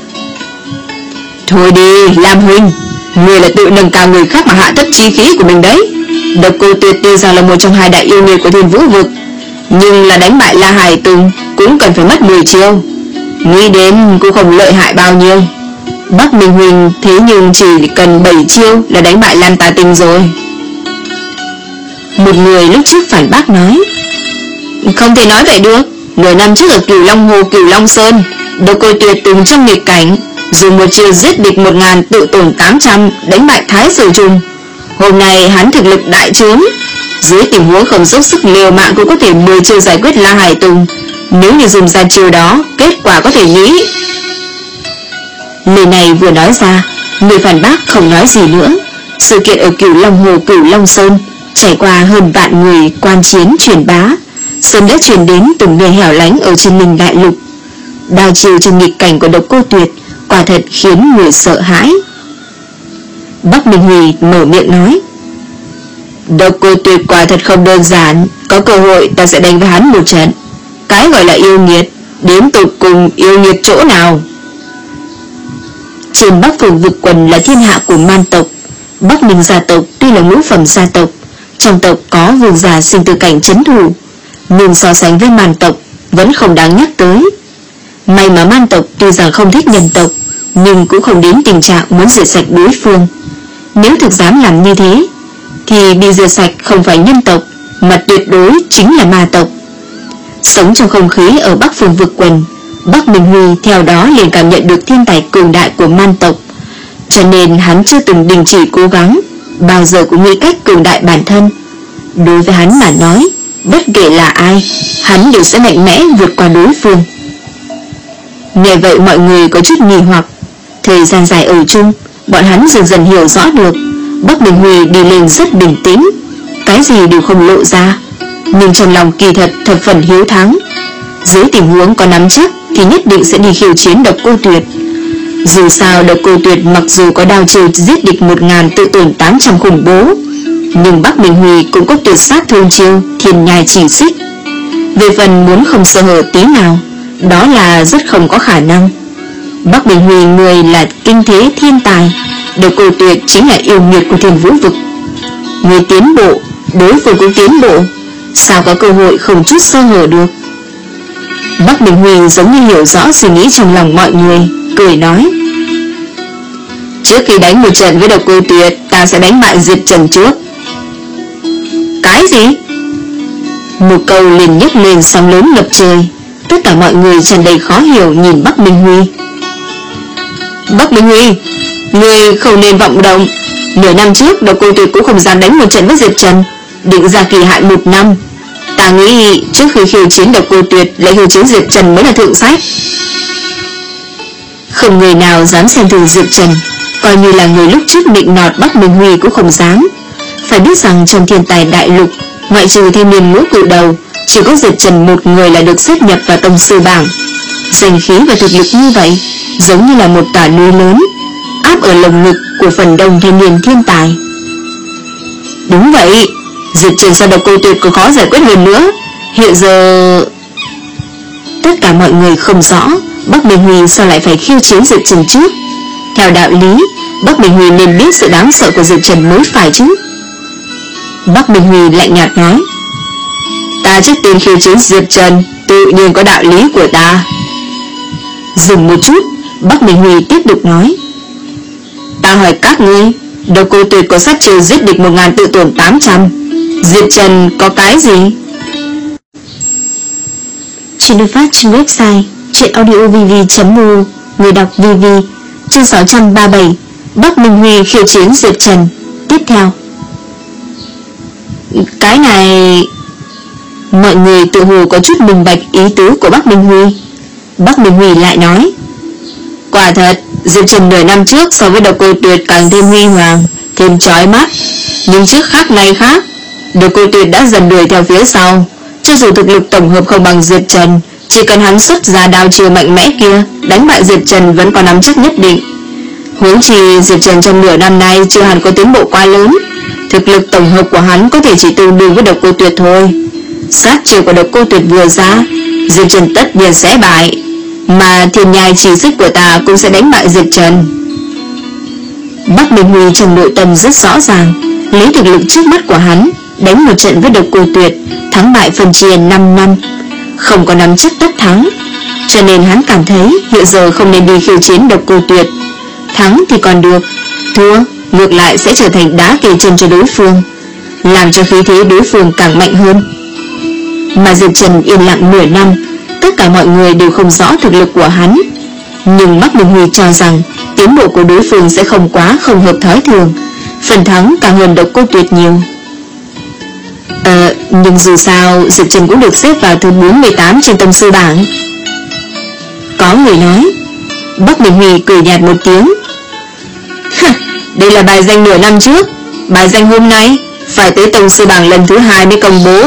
Thôi đi, Lam huynh, người là tự nâng cao người khác mà hạ thấp chí khí của mình đấy. Độc Cô Tuyệt tuy rằng là một trong hai đại yêu nghiệt của Thiên Vũ vực, nhưng là đánh bại La Hải Tùng cũng cần phải mất mười chiêu, nghĩ đến cũng không lợi hại bao nhiêu. Bắc Minh huynh thế nhưng chỉ cần bảy chiêu là đánh bại Lam Tà Tình rồi. Một người lúc trước phản bác nói. Không thể nói vậy được. Nửa năm trước ở Cửu Long Hồ, Cửu Long Sơn, Độc Cô Tuyệt từng trong nghịch cảnh dùng một chiêu giết địch một ngàn, tự tổn tám trăm, đánh bại Thái Sử Trùng. Hôm nay hắn thực lực đại trướng, dưới tình huống không dốc sức liều mạng cũng có thể mười chiêu giải quyết La Hải Tùng. Nếu như dùng ra chiêu đó, kết quả có thể nghĩ. Lời này vừa nói ra, người phản bác không nói gì nữa. Sự kiện ở Cửu Long Hồ, Cửu Long Sơn trải qua hơn vạn người quan chiến truyền bá, sớm đã truyền đến từng nơi hẻo lánh ở trên Ninh Đại Lục. Đao chiêu trong nghịch cảnh của Độc Cô Tuyệt quả thật khiến người sợ hãi. Bắc Minh Huy mở miệng nói. Độc Cô Tuyệt quả thật không đơn giản, có cơ hội ta sẽ đánh với hắn một trận. Cái gọi là yêu nghiệt, đến tột cùng yêu nghiệt chỗ nào? Trên Bắc Phương vực quần là thiên hạ của man tộc. Bắc Minh gia tộc tuy là ngũ phẩm gia tộc, trong tộc có vương giả sinh tử cảnh trấn thủ, nhưng so sánh với man tộc vẫn không đáng nhắc tới. May mà man tộc tuy rằng không thích nhân tộc, nhưng cũng không đến tình trạng muốn diệt sạch đối phương. Nếu thực dám làm như thế, thì bị diệt sạch không phải nhân tộc, mà tuyệt đối chính là ma tộc. Sống trong không khí ở Bắc Phương vực quần, Bắc Minh Huy theo đó liền cảm nhận được thiên tài cường đại của man tộc, cho nên hắn chưa từng đình chỉ cố gắng, bao giờ cũng nghĩ cách cường đại bản thân. Đối với hắn mà nói, bất kể là ai, hắn đều sẽ mạnh mẽ vượt qua đối phương. Nghe vậy mọi người có chút nghi hoặc. Thời gian dài ở chung, bọn hắn dần dần hiểu rõ được Bắc Minh Huy đi lên rất bình tĩnh, cái gì đều không lộ ra, nhưng trong lòng kỳ thật thập phần hiếu thắng. Dưới tình huống có nắm chắc thì nhất định sẽ đi khiêu chiến Độc Cô Tuyệt. Dù sao Độc Cô Tuyệt mặc dù có đao chiêu giết địch một ngàn, tự tổn tám trăm khủng bố, nhưng Bắc Minh Huy cũng có tuyệt sát thương chiêu thiên nhai chỉ xích. Về phần muốn không sơ hở tí nào, đó là rất không có khả năng. Bắc Minh Huy người là kinh thế thiên tài, Độc Cô Tuyệt chính là yêu nghiệt của Thiên Vũ vực. Người tiến bộ, đối phương cũng tiến bộ, sao có cơ hội không chút sơ hở được? Bắc Minh Huy giống như hiểu rõ suy nghĩ trong lòng mọi người, cười nói. Trước khi đánh một trận với Độc Cô Tuyệt, ta sẽ đánh bại Diệp Trần trước. Cái gì? Một câu liền nhấc lên sóng lớn ngập trời. Tất cả mọi người tràn đầy khó hiểu nhìn Bắc Minh Huy. Bắc Minh Huy, ngươi không nên vọng động. Nửa năm trước Độc Cô Tuyệt cũng không dám đánh một trận với Diệp Trần, định ra kỳ hạn một năm. Ta nghĩ trước khi khiêu chiến Độc Cô Tuyệt lại khiêu chiến Diệp Trần mới là thượng sách. Không người nào dám xem thường Diệp Trần, coi như là người lúc trước định nọt Bắc Minh Huy cũng không dám. Phải biết rằng trong thiên tài đại lục, ngoại trừ thiên niên ngũ cự đầu, chỉ có Diệp Trần một người là được xếp nhập vào tông sư bảng. Danh khí và thực lực như vậy giống như là một tòa núi lớn áp ở lồng ngực của phần đông thanh niên thiên tài. Đúng vậy, Diệp Trần so Độc Cô Tuyệt có khó giải quyết hơn nữa. Hiện giờ tất cả mọi người không rõ Bắc Minh Huy sao lại phải khiêu chiến Diệp Trần trước. Theo đạo lý, Bắc Minh Huy nên biết sự đáng sợ của Diệp Trần mới phải chứ. Bắc Minh Huy lạnh nhạt nói: Ta trước tiên khiêu chiến Diệp Trần, tự nhiên có đạo lý của ta. Dừng một chút, Bắc Minh Huy tiếp tục nói: Ta hỏi các ngươi, Độc Cô Tuyệt có sát chiêu giết địch một ngàn tự tổn tám trăm, Diệp Trần có cái gì? Chuyện được phát trên website truyệnaudiovv chấm mu. Người đọc vê vê. Chương sáu trăm ba mươi bảy. Bắc Minh Huy khiêu chiến Diệp Trần. Tiếp theo. Cái này... Mọi người tự hồ có chút minh bạch ý tứ của Bắc Minh Huy. Bắc Minh Huy lại nói: Quả thật, Diệp Trần nửa năm trước so với Độc Cô Tuyệt càng thêm huy hoàng, thêm chói mắt. Nhưng trước khác nay khác, Độc Cô Tuyệt đã dần đuổi theo phía sau. Cho dù thực lực tổng hợp không bằng Diệp Trần, chỉ cần hắn xuất ra đao chiêu mạnh mẽ kia, đánh bại Diệp Trần vẫn có nắm chắc nhất định. Huống chi Diệp Trần trong nửa năm nay chưa hẳn có tiến bộ quá lớn, thực lực tổng hợp của hắn có thể chỉ tương đương với Độc Cô Tuyệt thôi. Sát chiêu của Độc Cô Tuyệt vừa ra, Diệp Trần tất nhiên sẽ bại, mà thiên nhai chỉ xích của ta cũng sẽ đánh bại Diệp Trần. Bắc Minh Huy trong nội tâm rất rõ ràng, lấy thực lực trước mắt của hắn đánh một trận với Độc Cô Tuyệt, thắng bại phân chia năm năm, không có nắm chắc tất thắng. Cho nên hắn cảm thấy hiện giờ không nên đi khiêu chiến Độc Cô Tuyệt. Thắng thì còn được, thua ngược lại sẽ trở thành đá kề chân cho đối phương, làm cho khí thế đối phương càng mạnh hơn. Mà Diệp Trần yên lặng nửa năm, tất cả mọi người đều không rõ thực lực của hắn, nhưng Bắc Minh Huy cho rằng tiến bộ của đối phương sẽ không quá không hợp thói thường, phần thắng càng hơn Độc Cô Tuyệt nhiều. Ờ, nhưng dù sao Diệp Trần cũng được xếp vào thứ bốn mươi tám trên tông sư bảng. Có người nói. Bắc Minh Huy cười nhạt một tiếng: Đây là bài danh nửa năm trước, bài danh hôm nay phải tới tông sư bảng lần thứ hai mới công bố.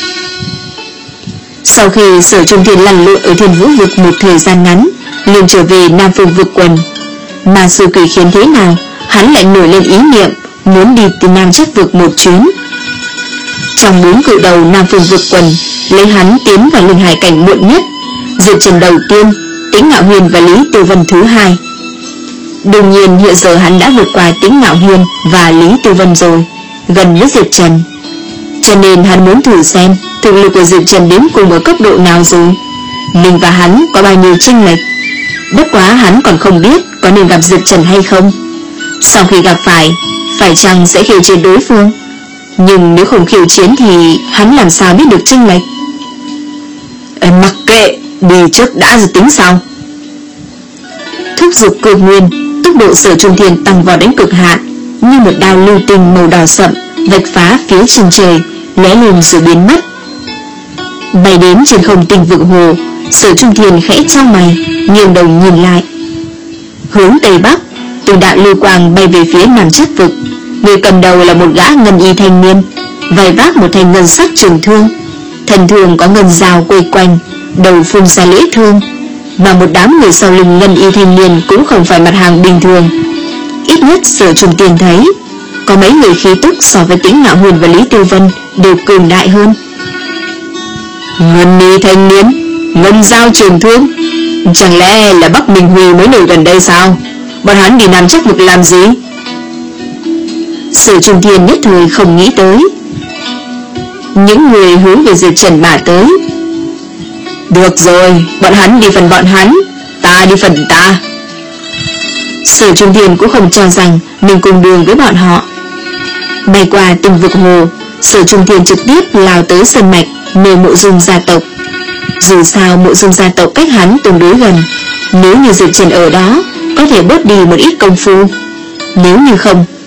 Sau khi Sở Trung Thiên lăn lộn ở Thiên Vũ vực một thời gian ngắn, liền trở về Nam Phương vực quần, mà sự quỷ khiến thế nào, hắn lại nổi lên ý niệm muốn đi từ Nam Chắc vực một chuyến. Trong bốn cự đầu Nam Phương vực quần, lấy hắn tiến vào linh hải cảnh muộn nhất, Diệp Trần đầu tiên, Tĩnh Ngạo Huyền và Lý Tiêu Vân thứ hai. Đương nhiên hiện giờ hắn đã vượt qua Tĩnh Ngạo Huyền và Lý Tiêu Vân rồi, gần với Diệp Trần. Cho nên hắn muốn thử xem thực lực của Diệp Trần đến cùng ở cấp độ nào rồi, mình và hắn có bao nhiêu chênh lệch. Bất quá hắn còn không biết có nên gặp Diệp Trần hay không. Sau khi gặp phải, phải chăng sẽ khiêu chiến đối phương, nhưng nếu không khiêu chiến thì hắn làm sao biết được chênh lệch. Em mặc kệ, đi trước đã rồi tính sau. Thúc giục cự nguyên, tốc độ Sở Trung Thiên tăng vào đến cực hạn, như một đao lưu tinh màu đỏ sậm vạch phá phía chân trời, lóe lên rồi biến mất. Bay đến trên không tinh vực hồ, Sở Trung Thiên khẽ chau mày, nghiêng đầu nhìn lại. Hướng tây bắc, từng đạo lưu quang bay về phía Nam Chắc vực. Người cầm đầu là một gã ngân y thanh niên, vai vác một thanh ngân sắc trường thương, thân thương có ngân dao quây quanh, đầu phun ra lưỡi thương. Và một đám người sau lưng ngân y thanh niên cũng không phải mặt hàng bình thường. Ít nhất Sở Trung Thiên thấy có mấy người khí tức so với Tĩnh Ngạo Huyền và Lý Tiêu Vân đều cường đại hơn. Ngân y thanh niên, ngân dao trường thương, chẳng lẽ là Bắc Minh Huy mới nổi gần đây sao? Bọn hắn đi Nam Chắc vực làm gì? Sở Trung Thiên nhất thời không nghĩ tới. Những người hướng về Diệp Trần mà tới. Được rồi, bọn hắn đi phần bọn hắn, ta đi phần ta. Sở Trung Thiên cũng không cho rằng mình cùng đường với bọn họ. Bay qua từng vực hồ, Sở Trung Thiên trực tiếp lao tới sơn mạch nơi Mộ Dung gia tộc. Dù sao Mộ Dung gia tộc cách hắn tương đối gần, nếu như Diệp Trần ở đó có thể bớt đi một ít công phu. Nếu như không,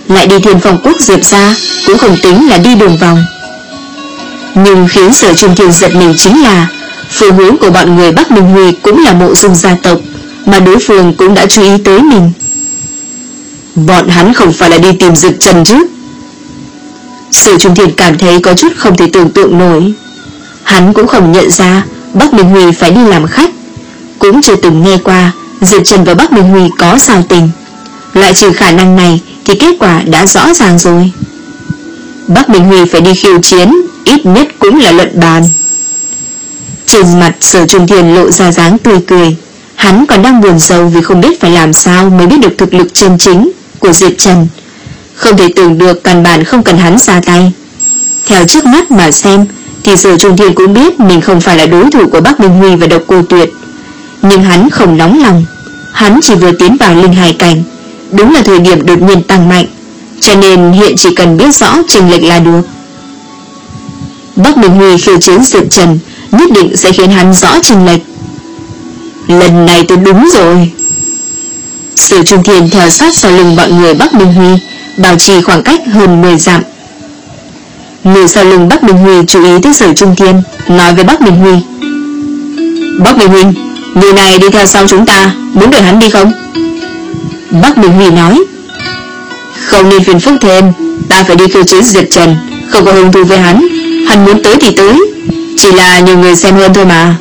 lại đi Thiên Phong Quốc Diệp gia, cũng không tính là đi đường vòng. Nhưng khiến Sở Trung Thiên giật mình chính là phương hướng của bọn người Bắc Minh Huy cũng là Mộ Dung gia tộc, mà đối phương cũng đã chú ý tới mình. Bọn hắn không phải là đi tìm Dực Trần chứ? Sở Trung Thiên cảm thấy có chút không thể tưởng tượng nổi. Hắn cũng không nhận ra Bắc Minh Huy phải đi làm khách, cũng chưa từng nghe qua Dực Trần và Bắc Minh Huy có giao tình. Loại trừ khả năng này thì kết quả đã rõ ràng rồi. Bắc Minh Huy phải đi khiêu chiến, ít nhất cũng là luận bàn. Trên mặt Sở Trung Thiên lộ ra dáng tươi cười. Hắn còn đang buồn rầu vì không biết phải làm sao mới biết được thực lực chân chính của Diệp Trần. Không thể tưởng được căn bản không cần hắn ra tay. Theo trước mắt mà xem thì Sở Trung Thiên cũng biết mình không phải là đối thủ của Bắc Minh Huy và Độc Cô Tuyệt. Nhưng hắn không nóng lòng. Hắn chỉ vừa tiến vào linh hài cảnh, đúng là thời điểm đột nhiên tăng mạnh, cho nên hiện chỉ cần biết rõ chênh lệch là được. Bắc Minh Huy khiêu chiến Diệp Trần nhất định sẽ khiến hắn rõ chênh lệch. Lần này tôi đúng rồi. Sở Trung Thiên theo sát sau lưng bọn người Bắc Minh Huy, bảo trì khoảng cách hơn mười dặm. Người sau lưng Bắc Minh Huy chú ý tới Sở Trung Thiên, nói với Bắc Minh Huy: Bắc Minh Huy, người này đi theo sau chúng ta, muốn đuổi hắn đi không? Bắc Minh Huy nói: Không nên phiền phức thêm, ta phải đi khiêu chiến Diệp Trần, không có hứng thú với hắn. Hắn muốn tới thì tới, chỉ là nhiều người xem hơn thôi mà.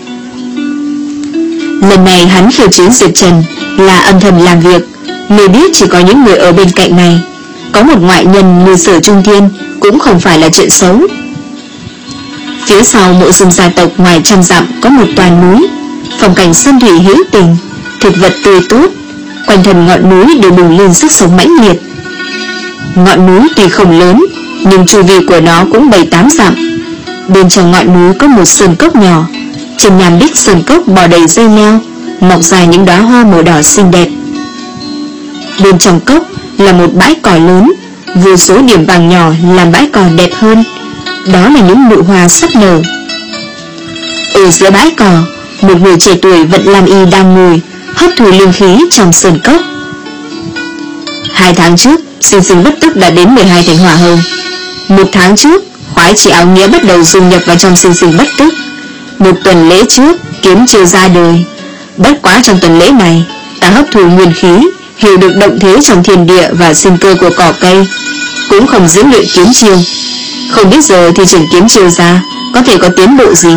Lần này hắn khiêu chiến Diệp Trần là âm thầm làm việc, người biết chỉ có những người ở bên cạnh này. Có một ngoại nhân như Sở Trung Thiên cũng không phải là chuyện xấu. Phía sau Mộ Dung gia tộc ngoài trăm dặm có một toàn núi, phong cảnh sơn thủy hữu tình, thực vật tươi tốt, quanh thân ngọn núi đều bùng lên sức sống mãnh liệt. Ngọn núi tuy không lớn, nhưng chu vi của nó cũng bảy tám dặm. Bên trong ngọn núi có một sơn cốc nhỏ, trên nham đích sơn cốc bò đầy dây leo, mọc dài những đóa hoa màu đỏ xinh đẹp. Bên trong cốc là một bãi cỏ lớn, vô số điểm vàng nhỏ làm bãi cỏ đẹp hơn. Đó là những nụ hoa sắp nở. Ở giữa bãi cỏ, một người trẻ tuổi vận lam y đang ngồi hấp thụ linh khí trong sơn cốc. Hai tháng trước, Sinh Sinh Bất Tức đã đến mười hai thành hỏa hầu. Một tháng trước, khoái chỉ áo nghĩa bắt đầu dung nhập vào trong Sinh Sinh Bất Tức. Một tuần lễ trước, kiếm chiêu ra đời. Bất quá trong tuần lễ này, ta hấp thụ nguyên khí, hiểu được động thế trong thiên địa và sinh cơ của cỏ cây, cũng không diễn luyện kiếm chiêu. Không biết giờ thì triển kiếm chiêu ra có thể có tiến bộ gì.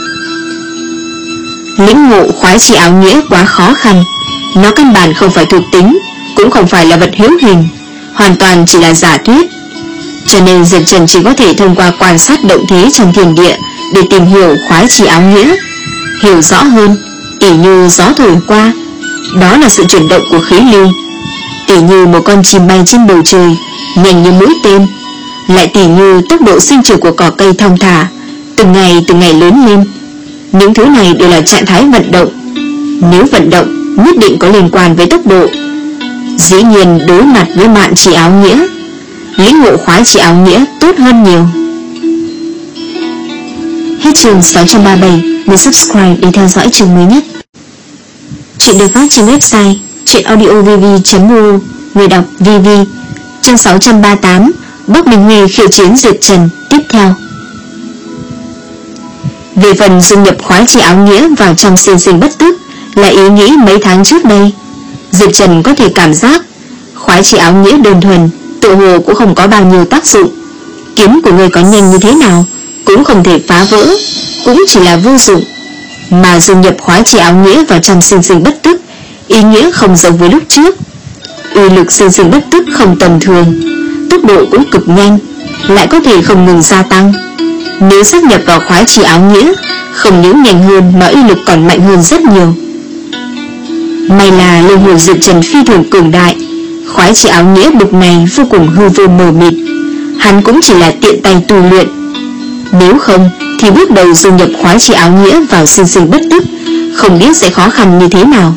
Lĩnh ngộ khoái chỉ áo nghĩa quá khó khăn. Nó căn bản không phải thuộc tính, cũng không phải là vật hữu hình, hoàn toàn chỉ là giả thuyết. Cho nên Diệp Trần chỉ có thể thông qua quan sát động thế trong thiên địa để tìm hiểu khoái chỉ áo nghĩa. Hiểu rõ hơn, tỉ như gió thổi qua, đó là sự chuyển động của khí lưu. Tỉ như một con chim bay trên bầu trời, nhanh như mũi tên. Lại tỉ như tốc độ sinh trưởng của cỏ cây thong thả, từng ngày từng ngày lớn lên. Những thứ này đều là trạng thái vận động. Nếu vận động, nhất định có liên quan với tốc độ. Dĩ nhiên đối mặt với mạn chỉ áo nghĩa, lĩnh ngộ khoái chỉ áo nghĩa tốt hơn nhiều. Hết chương sáu trăm ba mươi bảy. Nhấn subscribe để theo dõi chương mới nhất. Chuyện được phát trên website chuyenaudiovv chấm ru. Người đọc vê vê. Chương sáu trăm ba mươi tám. Bắc Minh Huy khiêu chiến Diệp Trần tiếp theo. Về phần dung nhập khoái chỉ áo nghĩa vào trong Sinh Sinh Bất Tức là ý nghĩ mấy tháng trước đây. Diệp Trần có thể cảm giác khoái chỉ áo nghĩa đơn thuần tự hồ cũng không có bao nhiêu tác dụng. Kiếm của người có nhanh như thế nào cũng không thể phá vỡ, cũng chỉ là vô dụng. Mà dung nhập khoái chỉ áo nghĩa vào trong Sinh Sinh Bất Tức, ý nghĩa không giống với lúc trước. Uy lực Sinh Sinh Bất Tức không tầm thường, tốc độ cũng cực nhanh, lại có thể không ngừng gia tăng. Nếu sáp nhập vào khoái chỉ áo nghĩa, không những nhanh hơn mà uy lực còn mạnh hơn rất nhiều. May là linh hồn Diệp Trần phi thường cường đại, khoái chỉ áo nghĩa bực này vô cùng hư vô mờ mịt, hắn cũng chỉ là tiện tay tu luyện. Nếu không thì bước đầu dung nhập khoái chỉ áo nghĩa vào Sinh Sinh Bất Tức, không biết sẽ khó khăn như thế nào.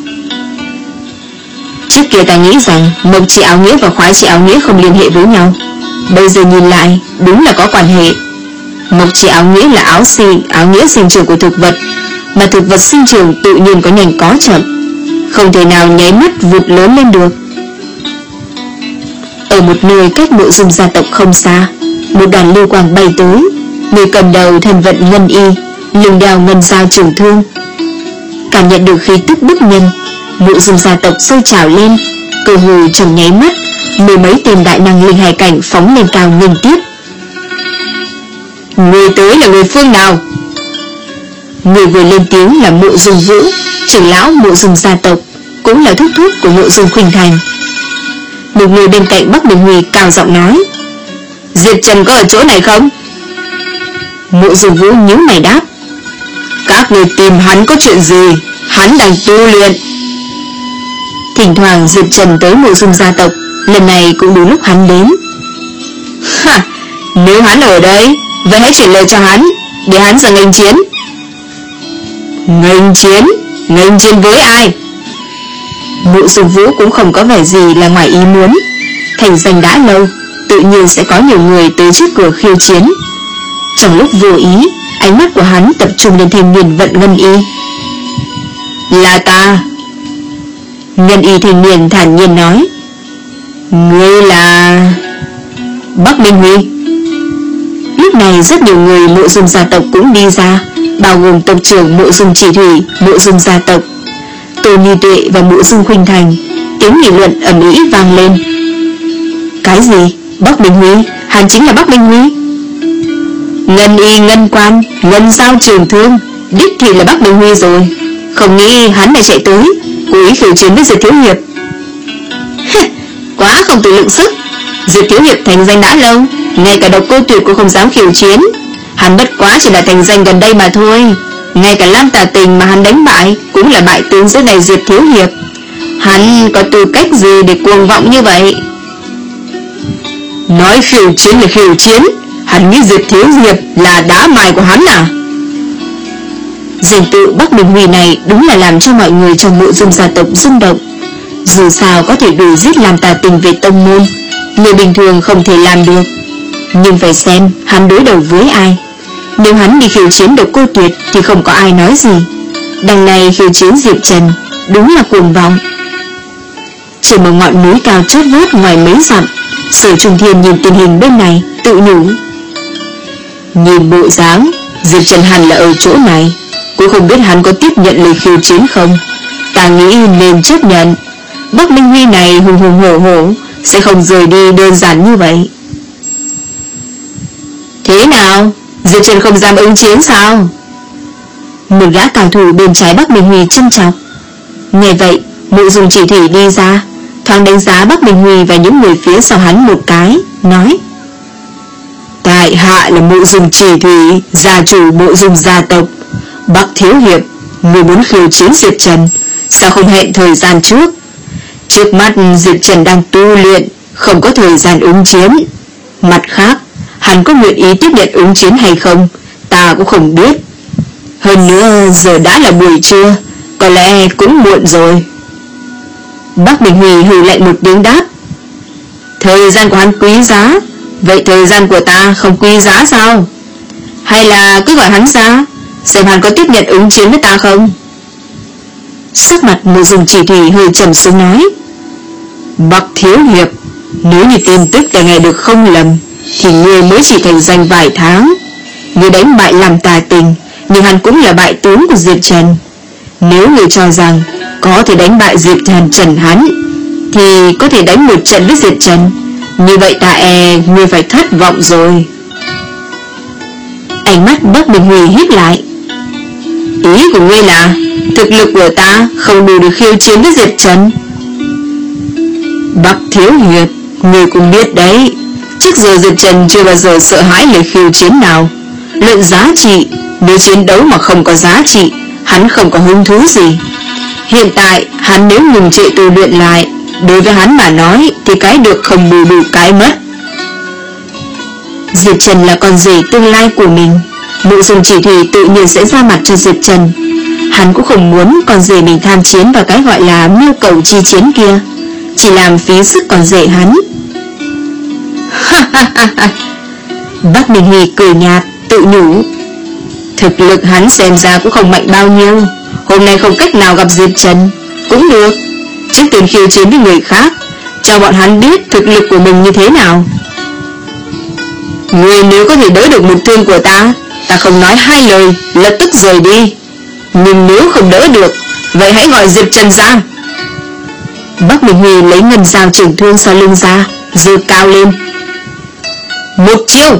Trước kia ta nghĩ rằng mộc chỉ áo nghĩa và khoái chỉ áo nghĩa không liên hệ với nhau, bây giờ nhìn lại đúng là có quan hệ. Mộc chỉ áo nghĩa là áo sinh, áo nghĩa sinh trưởng của thực vật, mà thực vật sinh trưởng tự nhiên có nhanh có chậm, không thể nào nháy mắt vụt lớn lên được. Ở Ở một nơi cách Mộ Dung gia tộc không xa, một đoàn lưu quang bay tới. Người cầm đầu thân vận ngân y, lưng đeo ngân dao trường thương. Cảm nhận được khí tức bức nhân, Mộ Dung gia tộc sôi trào lên. Cơ hồ trong nháy mắt, mười mấy tên đại năng linh hải cảnh phóng lên cao nghênh tiếp. Người tới là người phương nào? Người vừa lên tiếng là Mộ Dung Vũ, trưởng lão Mộ Dung gia tộc, cũng là thúc thúc của Mộ Dung Khuynh Thành. Một người bên cạnh Bắc Bình Huy cao giọng nói: Diệp Trần có ở chỗ này không? Mộ Dung Vũ nhíu mày đáp: Các người tìm hắn có chuyện gì? Hắn đang tu luyện. Thỉnh thoảng Diệp Trần tới Mộ Dung gia tộc, lần này cũng đúng lúc hắn đến. Ha, nếu hắn ở đây, vậy hãy chuyển lời cho hắn, để hắn ra nghênh chiến. Nghênh chiến? Nghênh chiến với ai? Mộ Dung Vũ cũng không có vẻ gì là ngoài ý muốn. Thành danh đã lâu, tự nhiên sẽ có nhiều người tới trước cửa khiêu chiến. Trong lúc vô ý, ánh mắt của hắn tập trung lên thanh niên vận ngân y. Là ta. Ngân y thanh niên thản nhiên nói: Ngươi là... Bắc Minh Huy. Lúc này rất nhiều người Mộ Dung gia tộc cũng đi ra, bao gồm tộc trưởng Mộ Dung Chỉ Thủy, Mộ Dung gia tộc, Tô Như Tuệ và Mộ Dung Khuynh Thành. Tiếng nghị luận ầm ĩ vang lên. Cái gì? Bắc Minh Huy? Hắn chính là Bắc Minh Huy? Ngân y ngân quan, ngân sao trường thương, đích thị là Bắc Minh Huy rồi. Không nghĩ hắn lại chạy tới cố ý khiêu chiến với Diệp Thiếu Hiệp. Quá không tự lượng sức. Diệp Thiếu Hiệp thành danh đã lâu, ngay cả Độc Cô Tuyệt cũng không dám khiêu chiến. Hắn bất quá chỉ là thành danh gần đây mà thôi. Ngay cả Lam Tà Tình mà hắn đánh bại cũng là bại tướng dưới này Diệp Thiếu Hiệp. Hắn có tư cách gì để cuồng vọng như vậy? Nói khiêu chiến là khiêu chiến, hắn nghĩ Diệp Thiếu Hiệp là đá mài của hắn à? Danh tự Bắc Bình Huy này đúng là làm cho mọi người trong Mộ Dung gia tộc rung động. Dù sao có thể đuổi giết Lam Tà Tình về tông môn, người bình thường không thể làm được. Nhưng phải xem hắn đối đầu với ai. Nếu hắn đi khiêu chiến Độc Cô Tuyệt thì không có ai nói gì. Đằng này khiêu chiến Diệp Trần đúng là cuồng vọng. Trên một ngọn núi cao chót vót ngoài mấy dặm, Sở Trung Thiên nhìn tình hình bên này tự nhủ: Nhìn bộ dáng Diệp Trần hẳn là ở chỗ này. Cũng không biết hắn có tiếp nhận lời khiêu chiến không. Ta nghĩ nên chấp nhận. Bắc Minh Huy này hùng hùng hổ hổ sẽ không rời đi đơn giản như vậy. Thế nào? Diệp Trần không dám ứng chiến sao? Một gã cao thủ bên trái Bắc Minh Huy châm chọc. Nghe vậy, Mộ Dung Chỉ Thủy đi ra, thoáng đánh giá Bắc Minh Huy và những người phía sau hắn một cái, nói: Tại hạ là Mộ Dung Chỉ Thủy, gia chủ Mộ Dung gia tộc. Bắc Thiếu Hiệp, người muốn khiêu chiến Diệp Trần, sao không hẹn thời gian trước? Trước mắt Diệp Trần đang tu luyện, không có thời gian ứng chiến. Mặt khác, hắn có nguyện ý tiếp nhận ứng chiến hay không, ta cũng không biết. Hơn nữa giờ đã là buổi trưa, có lẽ cũng muộn rồi. Bắc Bình Huy hừ lạnh một tiếng đáp: Thời gian của hắn quý giá, vậy thời gian của ta không quý giá sao? Hay là cứ gọi hắn ra, xem hắn có tiếp nhận ứng chiến với ta không? Sắc mặt Mộ Dung Chỉ Thủy hơi trầm xuống nói: Bắc Thiếu Hiệp, nếu như tin tức ta nghe được không lầm, thì ngươi mới chỉ thành danh vài tháng. Ngươi đánh bại Lam Tà Tình, nhưng hắn cũng là bại tướng của Diệp Trần. Nếu ngươi cho rằng có thể đánh bại Diệp Trần Trần hắn, thì có thể đánh một trận với Diệp Trần. Như vậy ta e ngươi phải thất vọng rồi. Ánh mắt Bắc Bình Huy híp lại: Ý của ngươi là thực lực của ta không đủ được khiêu chiến với Diệp Trần? Bắc Thiếu Hiệp, ngươi cũng biết đấy, trước giờ Diệp Trần chưa bao giờ sợ hãi lời khiêu chiến nào. Luận giá trị, nếu chiến đấu mà không có giá trị, hắn không có hứng thú gì. Hiện tại hắn nếu ngừng trệ tu luyện lại, đối với hắn mà nói thì cái được không bù đủ cái mất. Diệp Trần là con rể tương lai của mình, Mộ Dung Chỉ Thủy tự nhiên sẽ ra mặt cho Diệp Trần. Hắn cũng không muốn con rể mình tham chiến vào cái gọi là mưu cầu chi chiến kia, chỉ làm phí sức con rể hắn. Bắc Minh Huy cười nhạt tự nhủ: Thực lực hắn xem ra cũng không mạnh bao nhiêu, hôm nay không cách nào gặp Diệp Trần cũng được. Trước tiên khiêu chiến với người khác, cho bọn hắn biết thực lực của mình như thế nào. Người nếu có thể đỡ được một thương của ta, ta không nói hai lời, lập tức rời đi. Nhưng nếu không đỡ được, vậy hãy gọi Diệp Trần ra. Bắc Minh Huy lấy ngân dao trường thương sau lưng ra, giơ cao lên. Một chiêu.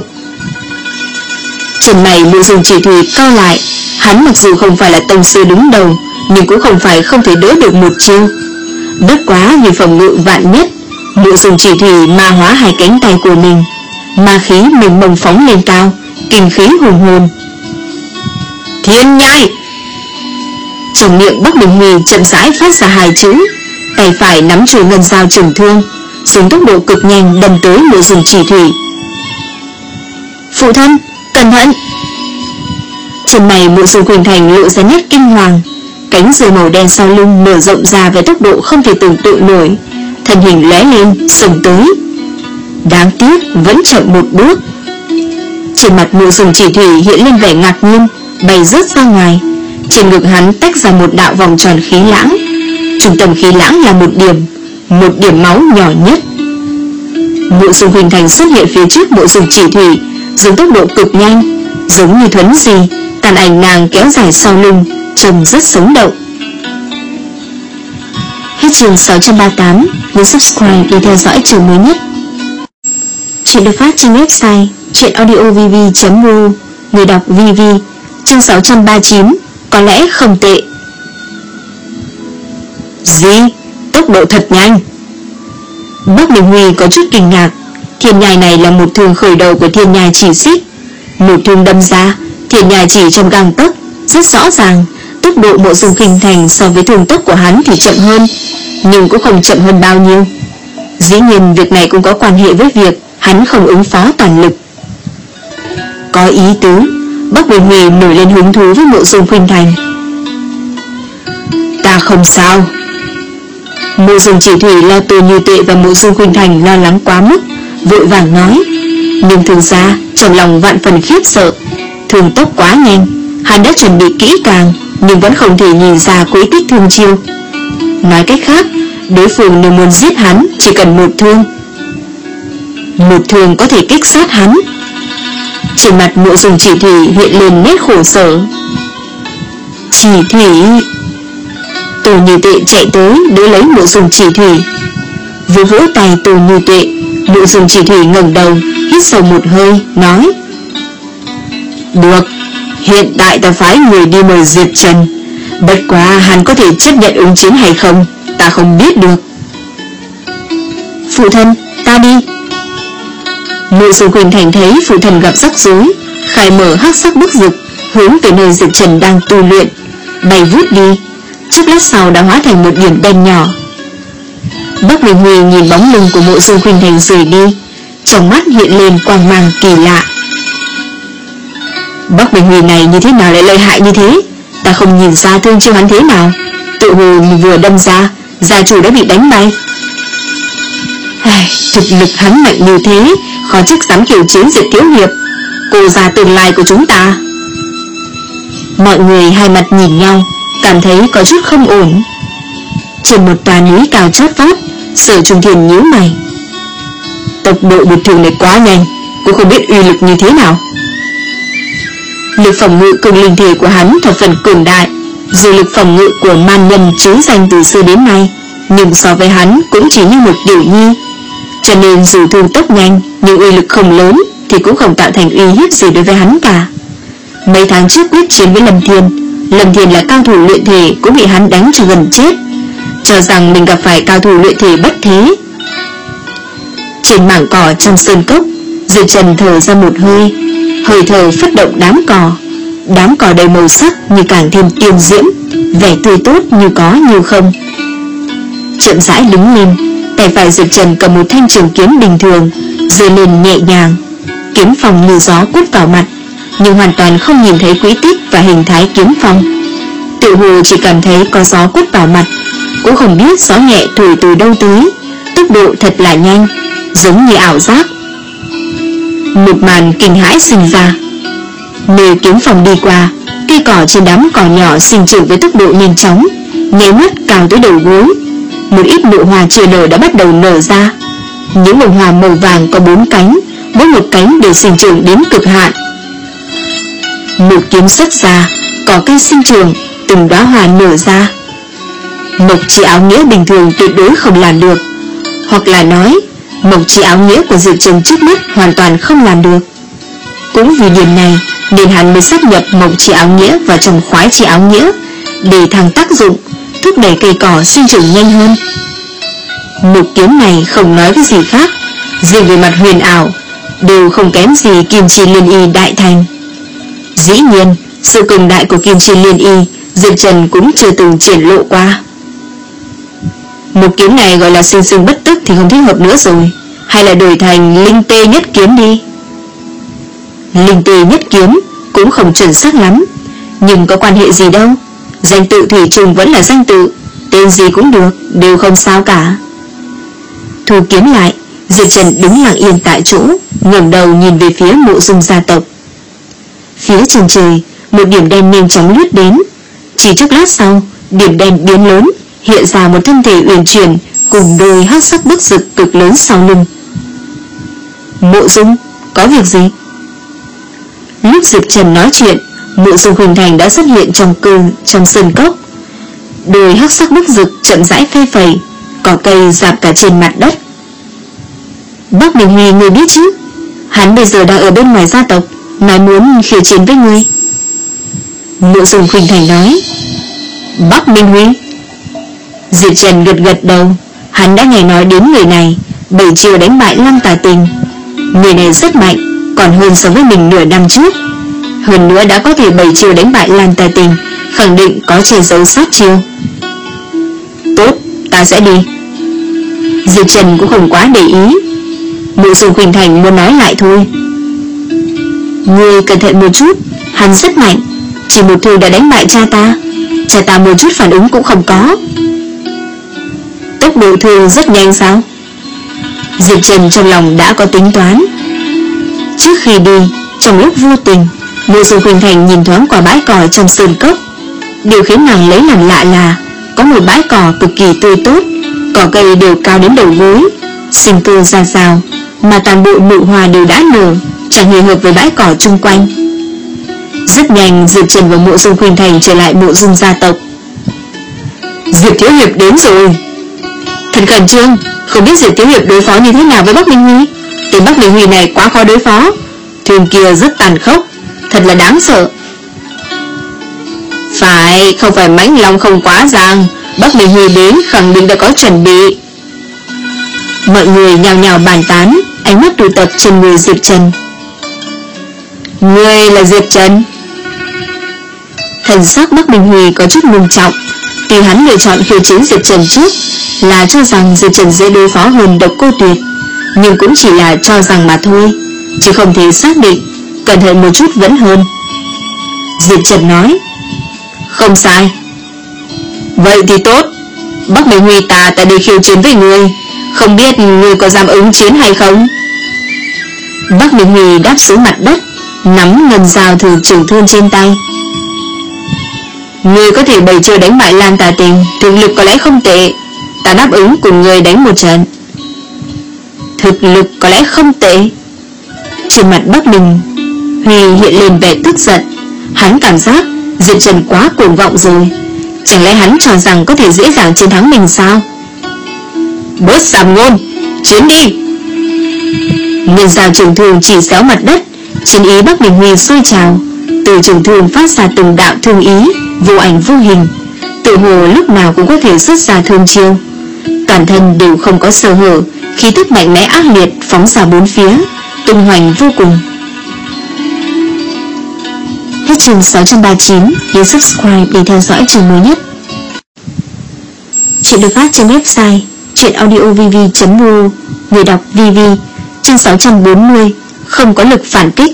Chân mày Mộ Dung Chỉ Thủy cau lại. Hắn mặc dù không phải là tông sư đứng đầu, nhưng cũng không phải không thể đỡ được một chiêu. Bất quá vì phòng ngự vạn nhất, Mộ Dung Chỉ Thủy ma hóa hai cánh tay của mình, ma khí mình mông phóng lên cao, kinh khí hùng hồn. Thiên nhai. Trong miệng Bắc Minh Huy chậm rãi phát ra hai chữ, tay phải nắm chuôi ngân dao trường thương, dùng tốc độ cực nhanh đâm tới Mộ Dung Chỉ Thủy. Phụ thân, cẩn thận! Chân mày Mộ Dung Khuynh Thành lộ ra nét kinh hoàng, cánh rơi màu đen sau lưng mở rộng ra với tốc độ không thể tưởng tượng nổi, thân hình lóe lên xông tới. Đáng tiếc vẫn chậm một bước. Trên mặt Mộ Dung Chỉ Thủy hiện lên vẻ ngạc nhiên, bay rớt ra ngoài. Trên ngực hắn tách ra một đạo vòng tròn khí lãng. Trung tâm khí lãng là một điểm, một điểm máu nhỏ nhất. Mộ Dung Khuynh Thành xuất hiện phía trước Mộ Dung Chỉ Thủy, dùng tốc độ cực nhanh, giống như thuấn di, tàn ảnh nàng kéo dài sau lưng, trông rất sống động. Hết chương sáu trăm ba mươi tám, nhấn subscribe để theo dõi chương mới nhất. Chuyện được phát trên website chuyenaudiovv chấm ru. Người đọc vê vê. Chương sáu trăm ba mươi chín, có lẽ không tệ. Gì? Tốc độ thật nhanh. Bắc Minh Huy có chút kinh ngạc. Thiên nhai này là một thương khởi đầu của thiên nhai chỉ xích. Một thương đâm ra, thiên nhai chỉ trong gang tấc. Rất rõ ràng, tốc độ Mộ Dung Khuynh Thành so với thương tốc của hắn thì chậm hơn, nhưng cũng không chậm hơn bao nhiêu. Dĩ nhiên việc này cũng có quan hệ với việc hắn không ứng phó toàn lực. Có ý tứ. Bắc Minh Huy nổi lên hứng thú với Mộ Dung Khuynh Thành. Ta không sao. Mộ Dung Chỉ Thủy lo Tô Như Tệ và Mộ Dung Khuynh Thành lo lắng quá mức, vội vàng nói. Nhưng thực ra trong lòng vạn phần khiếp sợ. Thương tốc quá nhanh, hắn đã chuẩn bị kỹ càng, nhưng vẫn không thể nhìn ra quỹ tích thương chiêu. Nói cách khác, đối phương nếu muốn giết hắn chỉ cần một thương. Một thương có thể kích sát hắn. Trên mặt Mộ Dung Chỉ Thủy hiện lên nét khổ sở. Chỉ Thủy. Tô Như Tệ chạy tới đỡ lấy Mộ Dung Chỉ Thủy. Vừa vỗ tay Tô Như Tệ, Mộ Dung Chỉ Thủy ngẩng đầu, hít sâu một hơi, nói. Được, hiện tại ta phái người đi mời Diệp Trần. Bất quá hắn có thể chấp nhận ứng chiến hay không, ta không biết được. Phụ thân, ta đi. Mộ Dung Khuynh Thành thấy phụ thân gặp rắc rối, khai mở hắc sắc bức rực, hướng về nơi Diệp Trần đang tu luyện, bay vút đi. Chốc lát sau đã hóa thành một điểm đen nhỏ. Bắc Minh Huy nhìn bóng lưng của Mộ Dung Khuynh Thành rời đi, trong mắt hiện lên quang mang kỳ lạ. Bắc Minh Huy này như thế nào lại lợi hại như thế? Ta không nhìn ra thương chiêu hắn thế nào. Tự hồ vừa đâm ra, gia chủ đã bị đánh bay. Ai, thực lực hắn mạnh như thế, khó trách dám khiêu chiến Diệp thiếu hiệp, cô già tương lai của chúng ta. Mọi người hai mặt nhìn nhau, cảm thấy có chút không ổn. Trên một tòa núi cao chót vót, Sở Trung Thiên nhíu mày. Tốc độ một thương này quá nhanh, cũng không biết uy lực như thế nào. Lực phòng ngự cường linh thể của hắn thập phần cường đại, dù lực phòng ngự của man nhân chứng danh từ xưa đến nay, nhưng so với hắn cũng chỉ như một tiểu nhi. Cho nên dù thương tốc nhanh, nhưng uy lực không lớn thì cũng không tạo thành uy hiếp gì đối với hắn cả. Mấy tháng trước quyết chiến với Lâm Thiên, Lâm Thiên là cao thủ luyện thể cũng bị hắn đánh cho gần chết, cho rằng mình gặp phải cao thủ luyện thể bất thế. Trên mảng cỏ trong sơn cốc, Diệp Trần thở ra một hơi, hơi thở phất động đám cỏ. Đám cỏ đầy màu sắc như càng thêm tiên diễm, vẻ tươi tốt như có như không. Chậm rãi đứng lên, tay phải Diệp Trần cầm một thanh trường kiếm bình thường, giơ lên nhẹ nhàng. Kiếm phong như gió quất vào mặt, nhưng hoàn toàn không nhìn thấy quỹ tích và hình thái kiếm phong. Tự hồ chỉ cảm thấy có gió quất vào mặt, cũng không biết gió nhẹ thổi từ đâu tới, tốc độ thật là nhanh, giống như ảo giác. Một màn kinh hãi sinh ra. Nơi kiếm phong đi qua, cây cỏ trên đám cỏ nhỏ sinh trưởng với tốc độ nhanh chóng, nháy mắt cao tới đầu gối. một ít nụ hoa chưa nở đã bắt đầu nở ra. Những bông hoa màu vàng có bốn cánh, mỗi một cánh đều sinh trưởng đến cực hạn. Một kiếm xuất ra, có cây sinh trưởng, từng đóa hoa nở ra. Mộc chi áo nghĩa bình thường tuyệt đối không làm được, hoặc là nói mộc chi áo nghĩa của Diệp Trần trước mắt hoàn toàn không làm được. Cũng vì điểm này nên hắn mới sắp nhập mộc chi áo nghĩa vào trong khoái chi áo nghĩa để thăng tác dụng, thúc đẩy cây cỏ sinh trưởng nhanh hơn. Một kiếm này không nói cái gì khác, riêng về mặt huyền ảo đều không kém gì Kim Chi Liên Y đại thành. Dĩ nhiên, sự cường đại của Kim Chi Liên Y Diệp Trần cũng chưa từng triển lộ qua. Một kiếm này gọi là sinh sinh bất tức thì không thích hợp nữa rồi, hay là đổi thành linh tê nhất kiếm đi. Linh tê nhất kiếm cũng không chuẩn xác lắm, nhưng có quan hệ gì đâu, danh tự thủy chung vẫn là danh tự, tên gì cũng được, đều không sao cả. Thu kiếm lại, Diệp Trần đứng lặng yên tại chỗ, ngẩng đầu nhìn về phía Mộ Dung gia tộc. Phía chân trời, một điểm đen nhanh chóng lướt đến. Chỉ chốc lát sau, điểm đen biến lớn, hiện ra một thân thể uyển chuyển cùng đôi hắc sắc bức rực cực lớn sau lưng. Mộ Dung, có việc gì? Lúc Diệp Trần nói chuyện, Mộ Dung Khuynh Thành đã xuất hiện trong cơ trong sơn cốc. Đôi hắc sắc bức rực chậm rãi phe phẩy, cỏ cây rạp cả trên mặt đất. Bắc Minh Huy, người biết chứ? Hắn bây giờ đang ở bên ngoài gia tộc, nói muốn khiêu chiến với ngươi. Mộ Dung Khuynh Thành nói. Bắc Minh Huy? Diệp Trần gật gật đầu. Hắn đã nghe nói đến người này, bảy chiều đánh bại Lăng Tà Tình. Người này rất mạnh, còn hơn so với mình nửa năm trước. Hơn nữa đã có thể bảy chiều đánh bại Lăng Tà Tình, khẳng định có che giấu sát chiêu. Tốt, ta sẽ đi. Diệp Trần cũng không quá để ý. Mộ Dung Khuynh Thành muốn nói lại thôi. Ngươi cẩn thận một chút, hắn rất mạnh, chỉ một thương đã đánh bại cha ta. Cha ta một chút phản ứng cũng không có. Tốc độ thương rất nhanh sao? Diệp Trần trong lòng đã có tính toán. Trước khi đi, trong lúc vô tình, Mộ Dung Khuynh Thành nhìn thoáng qua bãi cỏ trong sơn cốc. Điều khiến nàng lấy làm lạ là có một bãi cỏ cực kỳ tươi tốt, cỏ cây đều cao đến đầu gối, sinh cơ ra rào, mà toàn bộ nụ hoa đều đã nở, chẳng hề hợp với bãi cỏ chung quanh. Rất nhanh, Diệp Trần và Mộ Dung Khuynh Thành trở lại Mộ Dung gia tộc. Diệp Thiếu Hiệp đến rồi. Thật khẩn trương, không biết Diệp Thiếu Hiệp đối phó như thế nào với Bắc Minh Huy. Tên Bắc Minh Huy này quá khó đối phó, thương kia rất tàn khốc, thật là đáng sợ. Phải, không phải mãnh long không quá giang, Bắc Minh Huy đến khẳng định đã có chuẩn bị. Mọi người nhào nhào bàn tán, ánh mắt tụ tập trên người Diệp Trần. Ngươi là Diệp Trần? Thần sắc Bắc Minh Huy có chút ngưng trọng. Tuy hắn lựa chọn khiêu chiến Diệp Trần trước là cho rằng Diệp Trần dễ đối phó hơn Độc Cô Tuyệt, nhưng cũng chỉ là cho rằng mà thôi, chứ không thể xác định. Cẩn thận một chút vẫn hơn. Diệp Trần nói. Không sai. Vậy thì tốt, Bắc Minh Huy ta tại đây khiêu chiến với ngươi, không biết ngươi có dám ứng chiến hay không? Bắc Minh Huy đáp xuống mặt đất, nắm ngân dao thử trường thương trên tay. Ngươi có thể bày chiêu đánh bại Lan Tà Tình, thực lực có lẽ không tệ, ta đáp ứng cùng ngươi đánh một trận. Thực lực có lẽ không tệ. Trên mặt Bắc Minh Huy hiện lên vẻ tức giận. Hắn cảm giác Diệp Trần quá cuồng vọng rồi. Chẳng lẽ hắn cho rằng có thể dễ dàng chiến thắng mình sao? Bớt sàm ngôn, chiến đi. Ngân dao trường thương chỉ xéo mặt đất, chiến ý Bắc Minh Huy sôi trào. Từ trường thương phát ra từng đạo thương ý, vô ảnh vô hình, tự hồ lúc nào cũng có thể xuất ra thương chiêu. Toàn thân đều không có sơ hở, khí tức mạnh mẽ ác liệt phóng ra bốn phía, tung hoành vô cùng. Hết chương sáu trăm ba mươi chín. Nhớ subscribe để theo dõi chương mới nhất. Chuyện được phát trên website truyện audio v v chấm v o. Người đọc vê vê. Chương sáu trăm bốn mươi. Không có lực phản kích.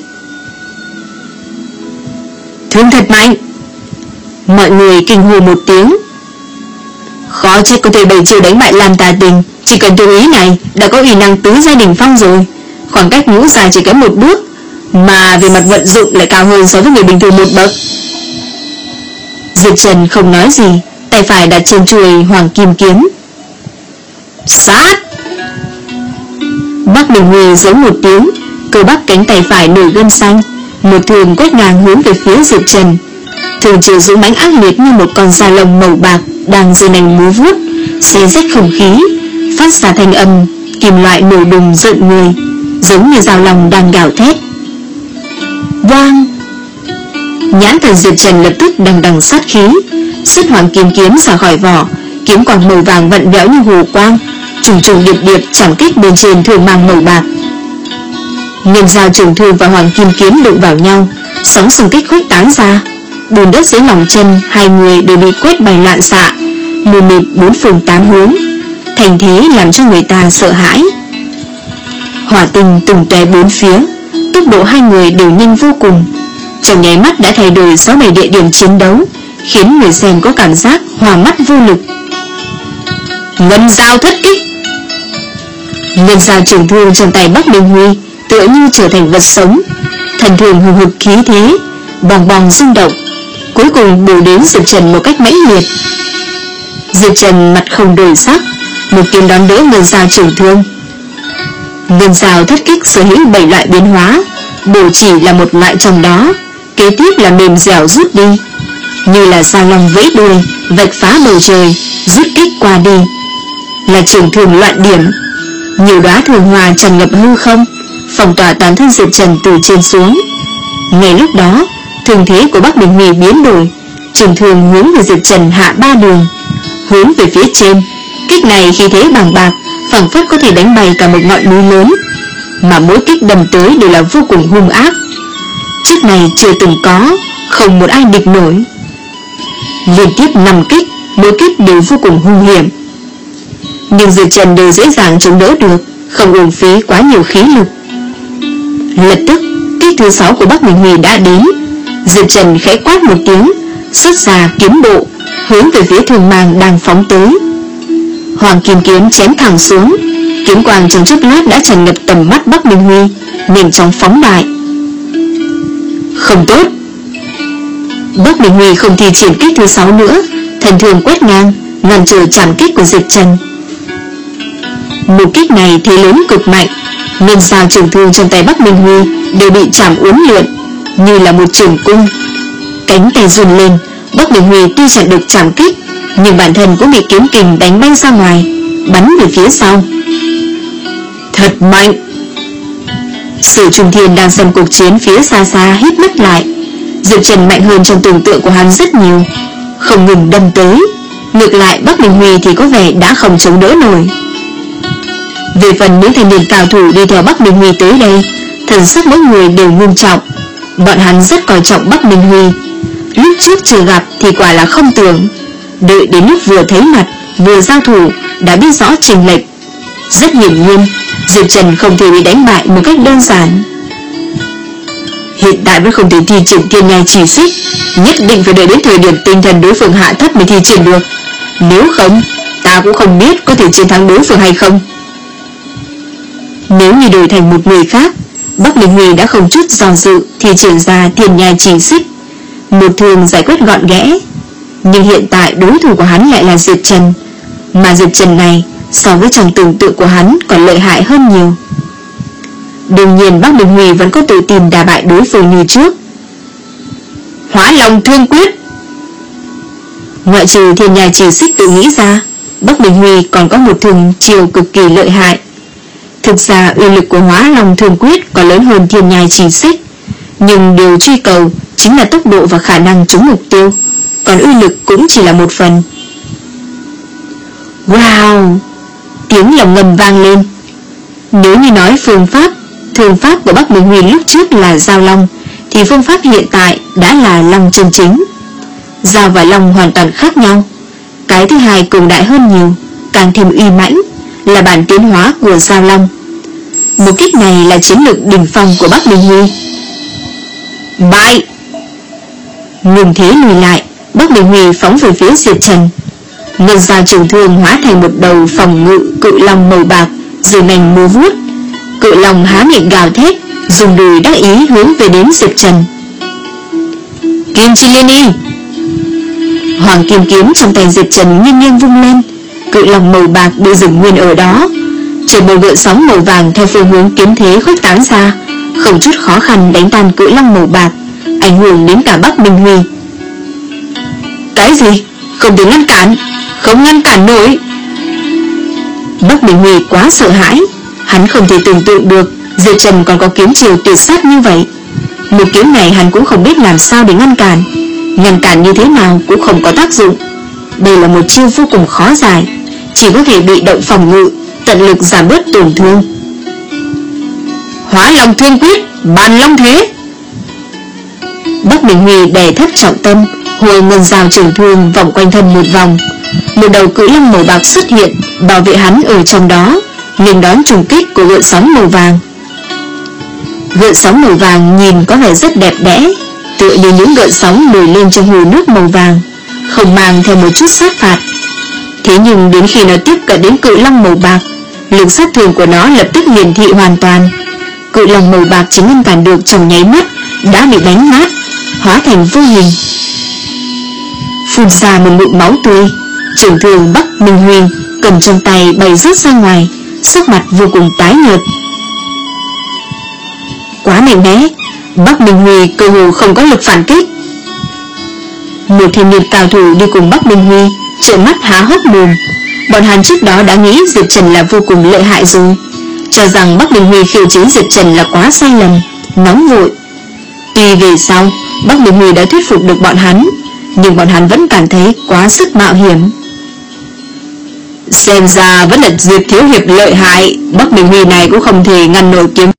Thương thật mạnh. Mọi người kinh hô một tiếng. Khó trách có thể bảy chiều đánh bại Lam Tà Tình, chỉ cần thương ý này đã có uy năng tứ giai đỉnh phong rồi. Khoảng cách ngũ giai chỉ kém một bước, mà về mặt vận dụng lại cao hơn so với người bình thường một bậc. Diệp Trần không nói gì, tay phải đặt trên chuôi hoàng kim kiếm. Sát! Bắc Bình Huy giống một tiếng, cơ bắp cánh tay phải nổi gân xanh, một thường quét ngang hướng về phía Diệp Trần. Thường chiều dũng mãnh ác liệt như một con da lông màu bạc đang giơ nành múa vuốt, xé rách không khí, phát ra thanh âm kim loại nổ đùng rợn người, giống như dao lòng đang gào thét. Vang! Nhãn thần Diệp Trần lập tức đằng đằng sát khí, xuất hoàng kiếm kiếm ra khỏi vỏ, kiếm quang màu vàng vặn vẹo như hồ quang, trùng trùng điệp điệp chạm kích bên trên thường mang màu bạc. Nhân dao trường thương và hoàng kim kiếm đụng vào nhau, sóng xung kích khuếch tán ra, bùn đất dưới lòng chân hai người đều bị quét bay loạn xạ, mù mịt bốn phương tám hướng, thành thế làm cho người ta sợ hãi. Hỏa tinh tung tóe bốn phía, tốc độ hai người đều nhanh vô cùng, trong nháy mắt đã thay đổi sáu bảy địa điểm chiến đấu, khiến người xem có cảm giác hoa mắt vô lực. Ngân dao thất kích. Ngân dao trường thương trong tay Bắc Bình Huy tựa như trở thành vật sống, thần thường hùng hực khí thế, bòng bòng rung động, cuối cùng bổ đến Diệp Trần một cách mãnh liệt. Diệp Trần mặt không đổi sắc, một kiếm đón đỡ ngân dao trường thương. Ngân dao thất kích sở hữu bảy loại biến hóa, bổ chỉ là một loại trong đó, kế tiếp là mềm dẻo rút đi, như là sao long vẫy đuôi, vạch phá bầu trời, rút kích qua đi, là trường thương loạn điểm. Nhiều đóa thường hòa tràn ngập hư không, phong tỏa toàn thân Diệp Trần từ trên xuống. Ngay lúc đó, thường thế của Bắc Bình Huy biến đổi, trường thương hướng về Diệp Trần hạ ba đường, hướng về phía trên. Kích này khi thế bàng bạc, phảng phất có thể đánh bay cả một ngọn núi lớn, mà mỗi kích đâm tới đều là vô cùng hung ác. Trước này chưa từng có, không một ai địch nổi. Liên tiếp năm kích, mỗi kích đều vô cùng hung hiểm, nhưng Diệp Trần đều dễ dàng chống đỡ được, không uổng phí quá nhiều khí lực. Lập tức, kích thứ sáu của Bắc Bình Huy đã đến. Diệp Trần khẽ quát một tiếng, xuất ra kiếm bộ, hướng về phía thường mang đang phóng tới. Hoàng kim kiếm chém thẳng xuống, kiếm quang trong chốc lát đã tràn ngập tầm mắt Bắc Bình Huy, nhanh chóng phóng đại. Không tốt! Bắc Bình Huy không thi triển kích thứ sáu nữa, thần thường quét ngang, ngăn trở chạm kích của Diệp Trần. Một kích này thế lớn cực mạnh, nên dao trường thương trong tay Bắc Bình Huy đều bị chạm uốn lượn, như là một trường cung. Cánh tay run lên, Bắc Bình Huy tuy chặn được chạm kích, nhưng bản thân cũng bị kiếm kình đánh bay ra ngoài, bắn về phía sau. Thật mạnh! Sử Trung Thiên đang xem cuộc chiến phía xa xa hít mắt lại. Diệp Trần mạnh hơn trong tưởng tượng của hắn rất nhiều, không ngừng đâm tới. Ngược lại Bắc Bình Huy thì có vẻ đã không chống đỡ nổi. Về phần những thanh niên cao thủ đi theo Bắc Bình Huy tới đây, thần sắc mỗi người đều nghiêm trọng. Bọn hắn rất coi trọng Bắc Bình Huy, lúc trước chưa gặp thì quả là không tưởng, đợi đến lúc vừa thấy mặt, vừa giao thủ đã biết rõ chênh lệch. Rất hiển nhiên, Diệp Trần không thể bị đánh bại một cách đơn giản. Hiện tại vẫn không thể thi triển thiên nhai chỉ xích, nhất định phải đợi đến thời điểm tinh thần đối phương hạ thấp mới thi triển được. Nếu không, ta cũng không biết có thể chiến thắng đối phương hay không. Nếu như đổi thành một người khác, Bắc Bình Huy đã không chút do dự thì triển ra thiên nhai chỉ xích, một thường giải quyết gọn ghẽ. Nhưng hiện tại đối thủ của hắn lại là Diệp Trần, mà Diệp Trần này so với trong tưởng tượng của hắn còn lợi hại hơn nhiều. Đương nhiên Bắc Bình Huy vẫn có tự tin đả bại đối phương như trước. Hóa Long Thương Quyết. Ngoại trừ thiên nhai chỉ xích tự nghĩ ra, Bắc Bình Huy còn có một thường chiều cực kỳ lợi hại. Thực ra uy lực của Hóa Long Thương Quyết còn lớn hơn thiên nhai chỉ xích, nhưng điều truy cầu chính là tốc độ và khả năng trúng mục tiêu, còn uy lực cũng chỉ là một phần. Wow! Tiếng lồng ngầm vang lên. Nếu như nói phương pháp, thường pháp của Bắc Bình Huy lúc trước là giao long, thì phương pháp hiện tại đã là long chân chính. Giao và long hoàn toàn khác nhau. Cái thứ hai cường đại hơn nhiều, càng thêm uy mãnh, là bản tiến hóa của giao long. Một kích này là chiến lược đỉnh phong của Bắc Bình Huy. Bại! Ngừng thế lùi lại, Bắc Bình Huy phóng về phía Diệp Trần. Ngân dao trường thương hóa thành một đầu phòng ngự cự long màu bạc, rồi nành múa vuốt. Cự long há miệng gào thét, dùng đùi đắc ý hướng về đến Diệp Trần. Kim Chi Liên Y! Hoàng kim kiếm trong tay Diệp Trần nghiêng nghiêng vung lên, Cự long màu bạc bị dừng nguyên ở đó. Trên một gợn sóng màu vàng theo phương hướng kiếm thế khuếch tán ra, không chút khó khăn đánh tan cự long màu bạc, ảnh hưởng đến cả Bắc Minh Huy. Cái gì? Không thể ngăn cản, không ngăn cản nổi. Bắc Minh Huy quá sợ hãi. Hắn không thể tưởng tượng được Diệp Trần còn có kiếm chiều tuyệt sát như vậy. Một kiếm này hắn cũng không biết làm sao để ngăn cản. Ngăn cản như thế nào cũng không có tác dụng. Đây là một chiêu vô cùng khó giải, chỉ có thể bị động phòng ngự, tận lực giảm bớt tổn thương. Hóa Long Thương Quyết, Bàn Long Thế. Bắc Minh Huy đè thấp trọng tâm, hồi ngân dao trường thương vòng quanh thân một vòng. Một đầu cự long màu bạc xuất hiện, bảo vệ hắn ở trong đó, nghênh đón trùng kích của gợn sóng màu vàng. Gợn sóng màu vàng nhìn có vẻ rất đẹp đẽ, tựa như những gợn sóng nổi lên trong hồ nước màu vàng, không mang theo một chút sát phạt. Thế nhưng đến khi nó tiếp cận đến cự long màu bạc, lực sát thương của nó lập tức hiển thị hoàn toàn. Cự long màu bạc chỉ ngăn cản được trong nháy mắt đã bị đánh nát, hóa thành vô hình. Phun ra một ngụm máu tươi, trường thương Bắc Minh Huy cầm trong tay bay rớt ra ngoài, sắc mặt vô cùng tái nhợt. Quá mạnh mẽ, Bắc Minh Huy cơ hồ không có lực phản kích. Một thiên niên cao thủ đi cùng Bắc Minh Huy trợn mắt há hốc mồm. Bọn hắn trước đó đã nghĩ Diệp Trần là vô cùng lợi hại rồi, cho rằng Bắc Minh Huy khiêu chiến Diệp Trần là quá sai lầm, nóng vội. Tuy về sau Bắc Minh Huy đã thuyết phục được bọn hắn, nhưng bọn hắn vẫn cảm thấy quá sức mạo hiểm. Xem ra vẫn là Diệp thiếu hiệp lợi hại, Bắc Minh Huy này cũng không thể ngăn nổi kiếm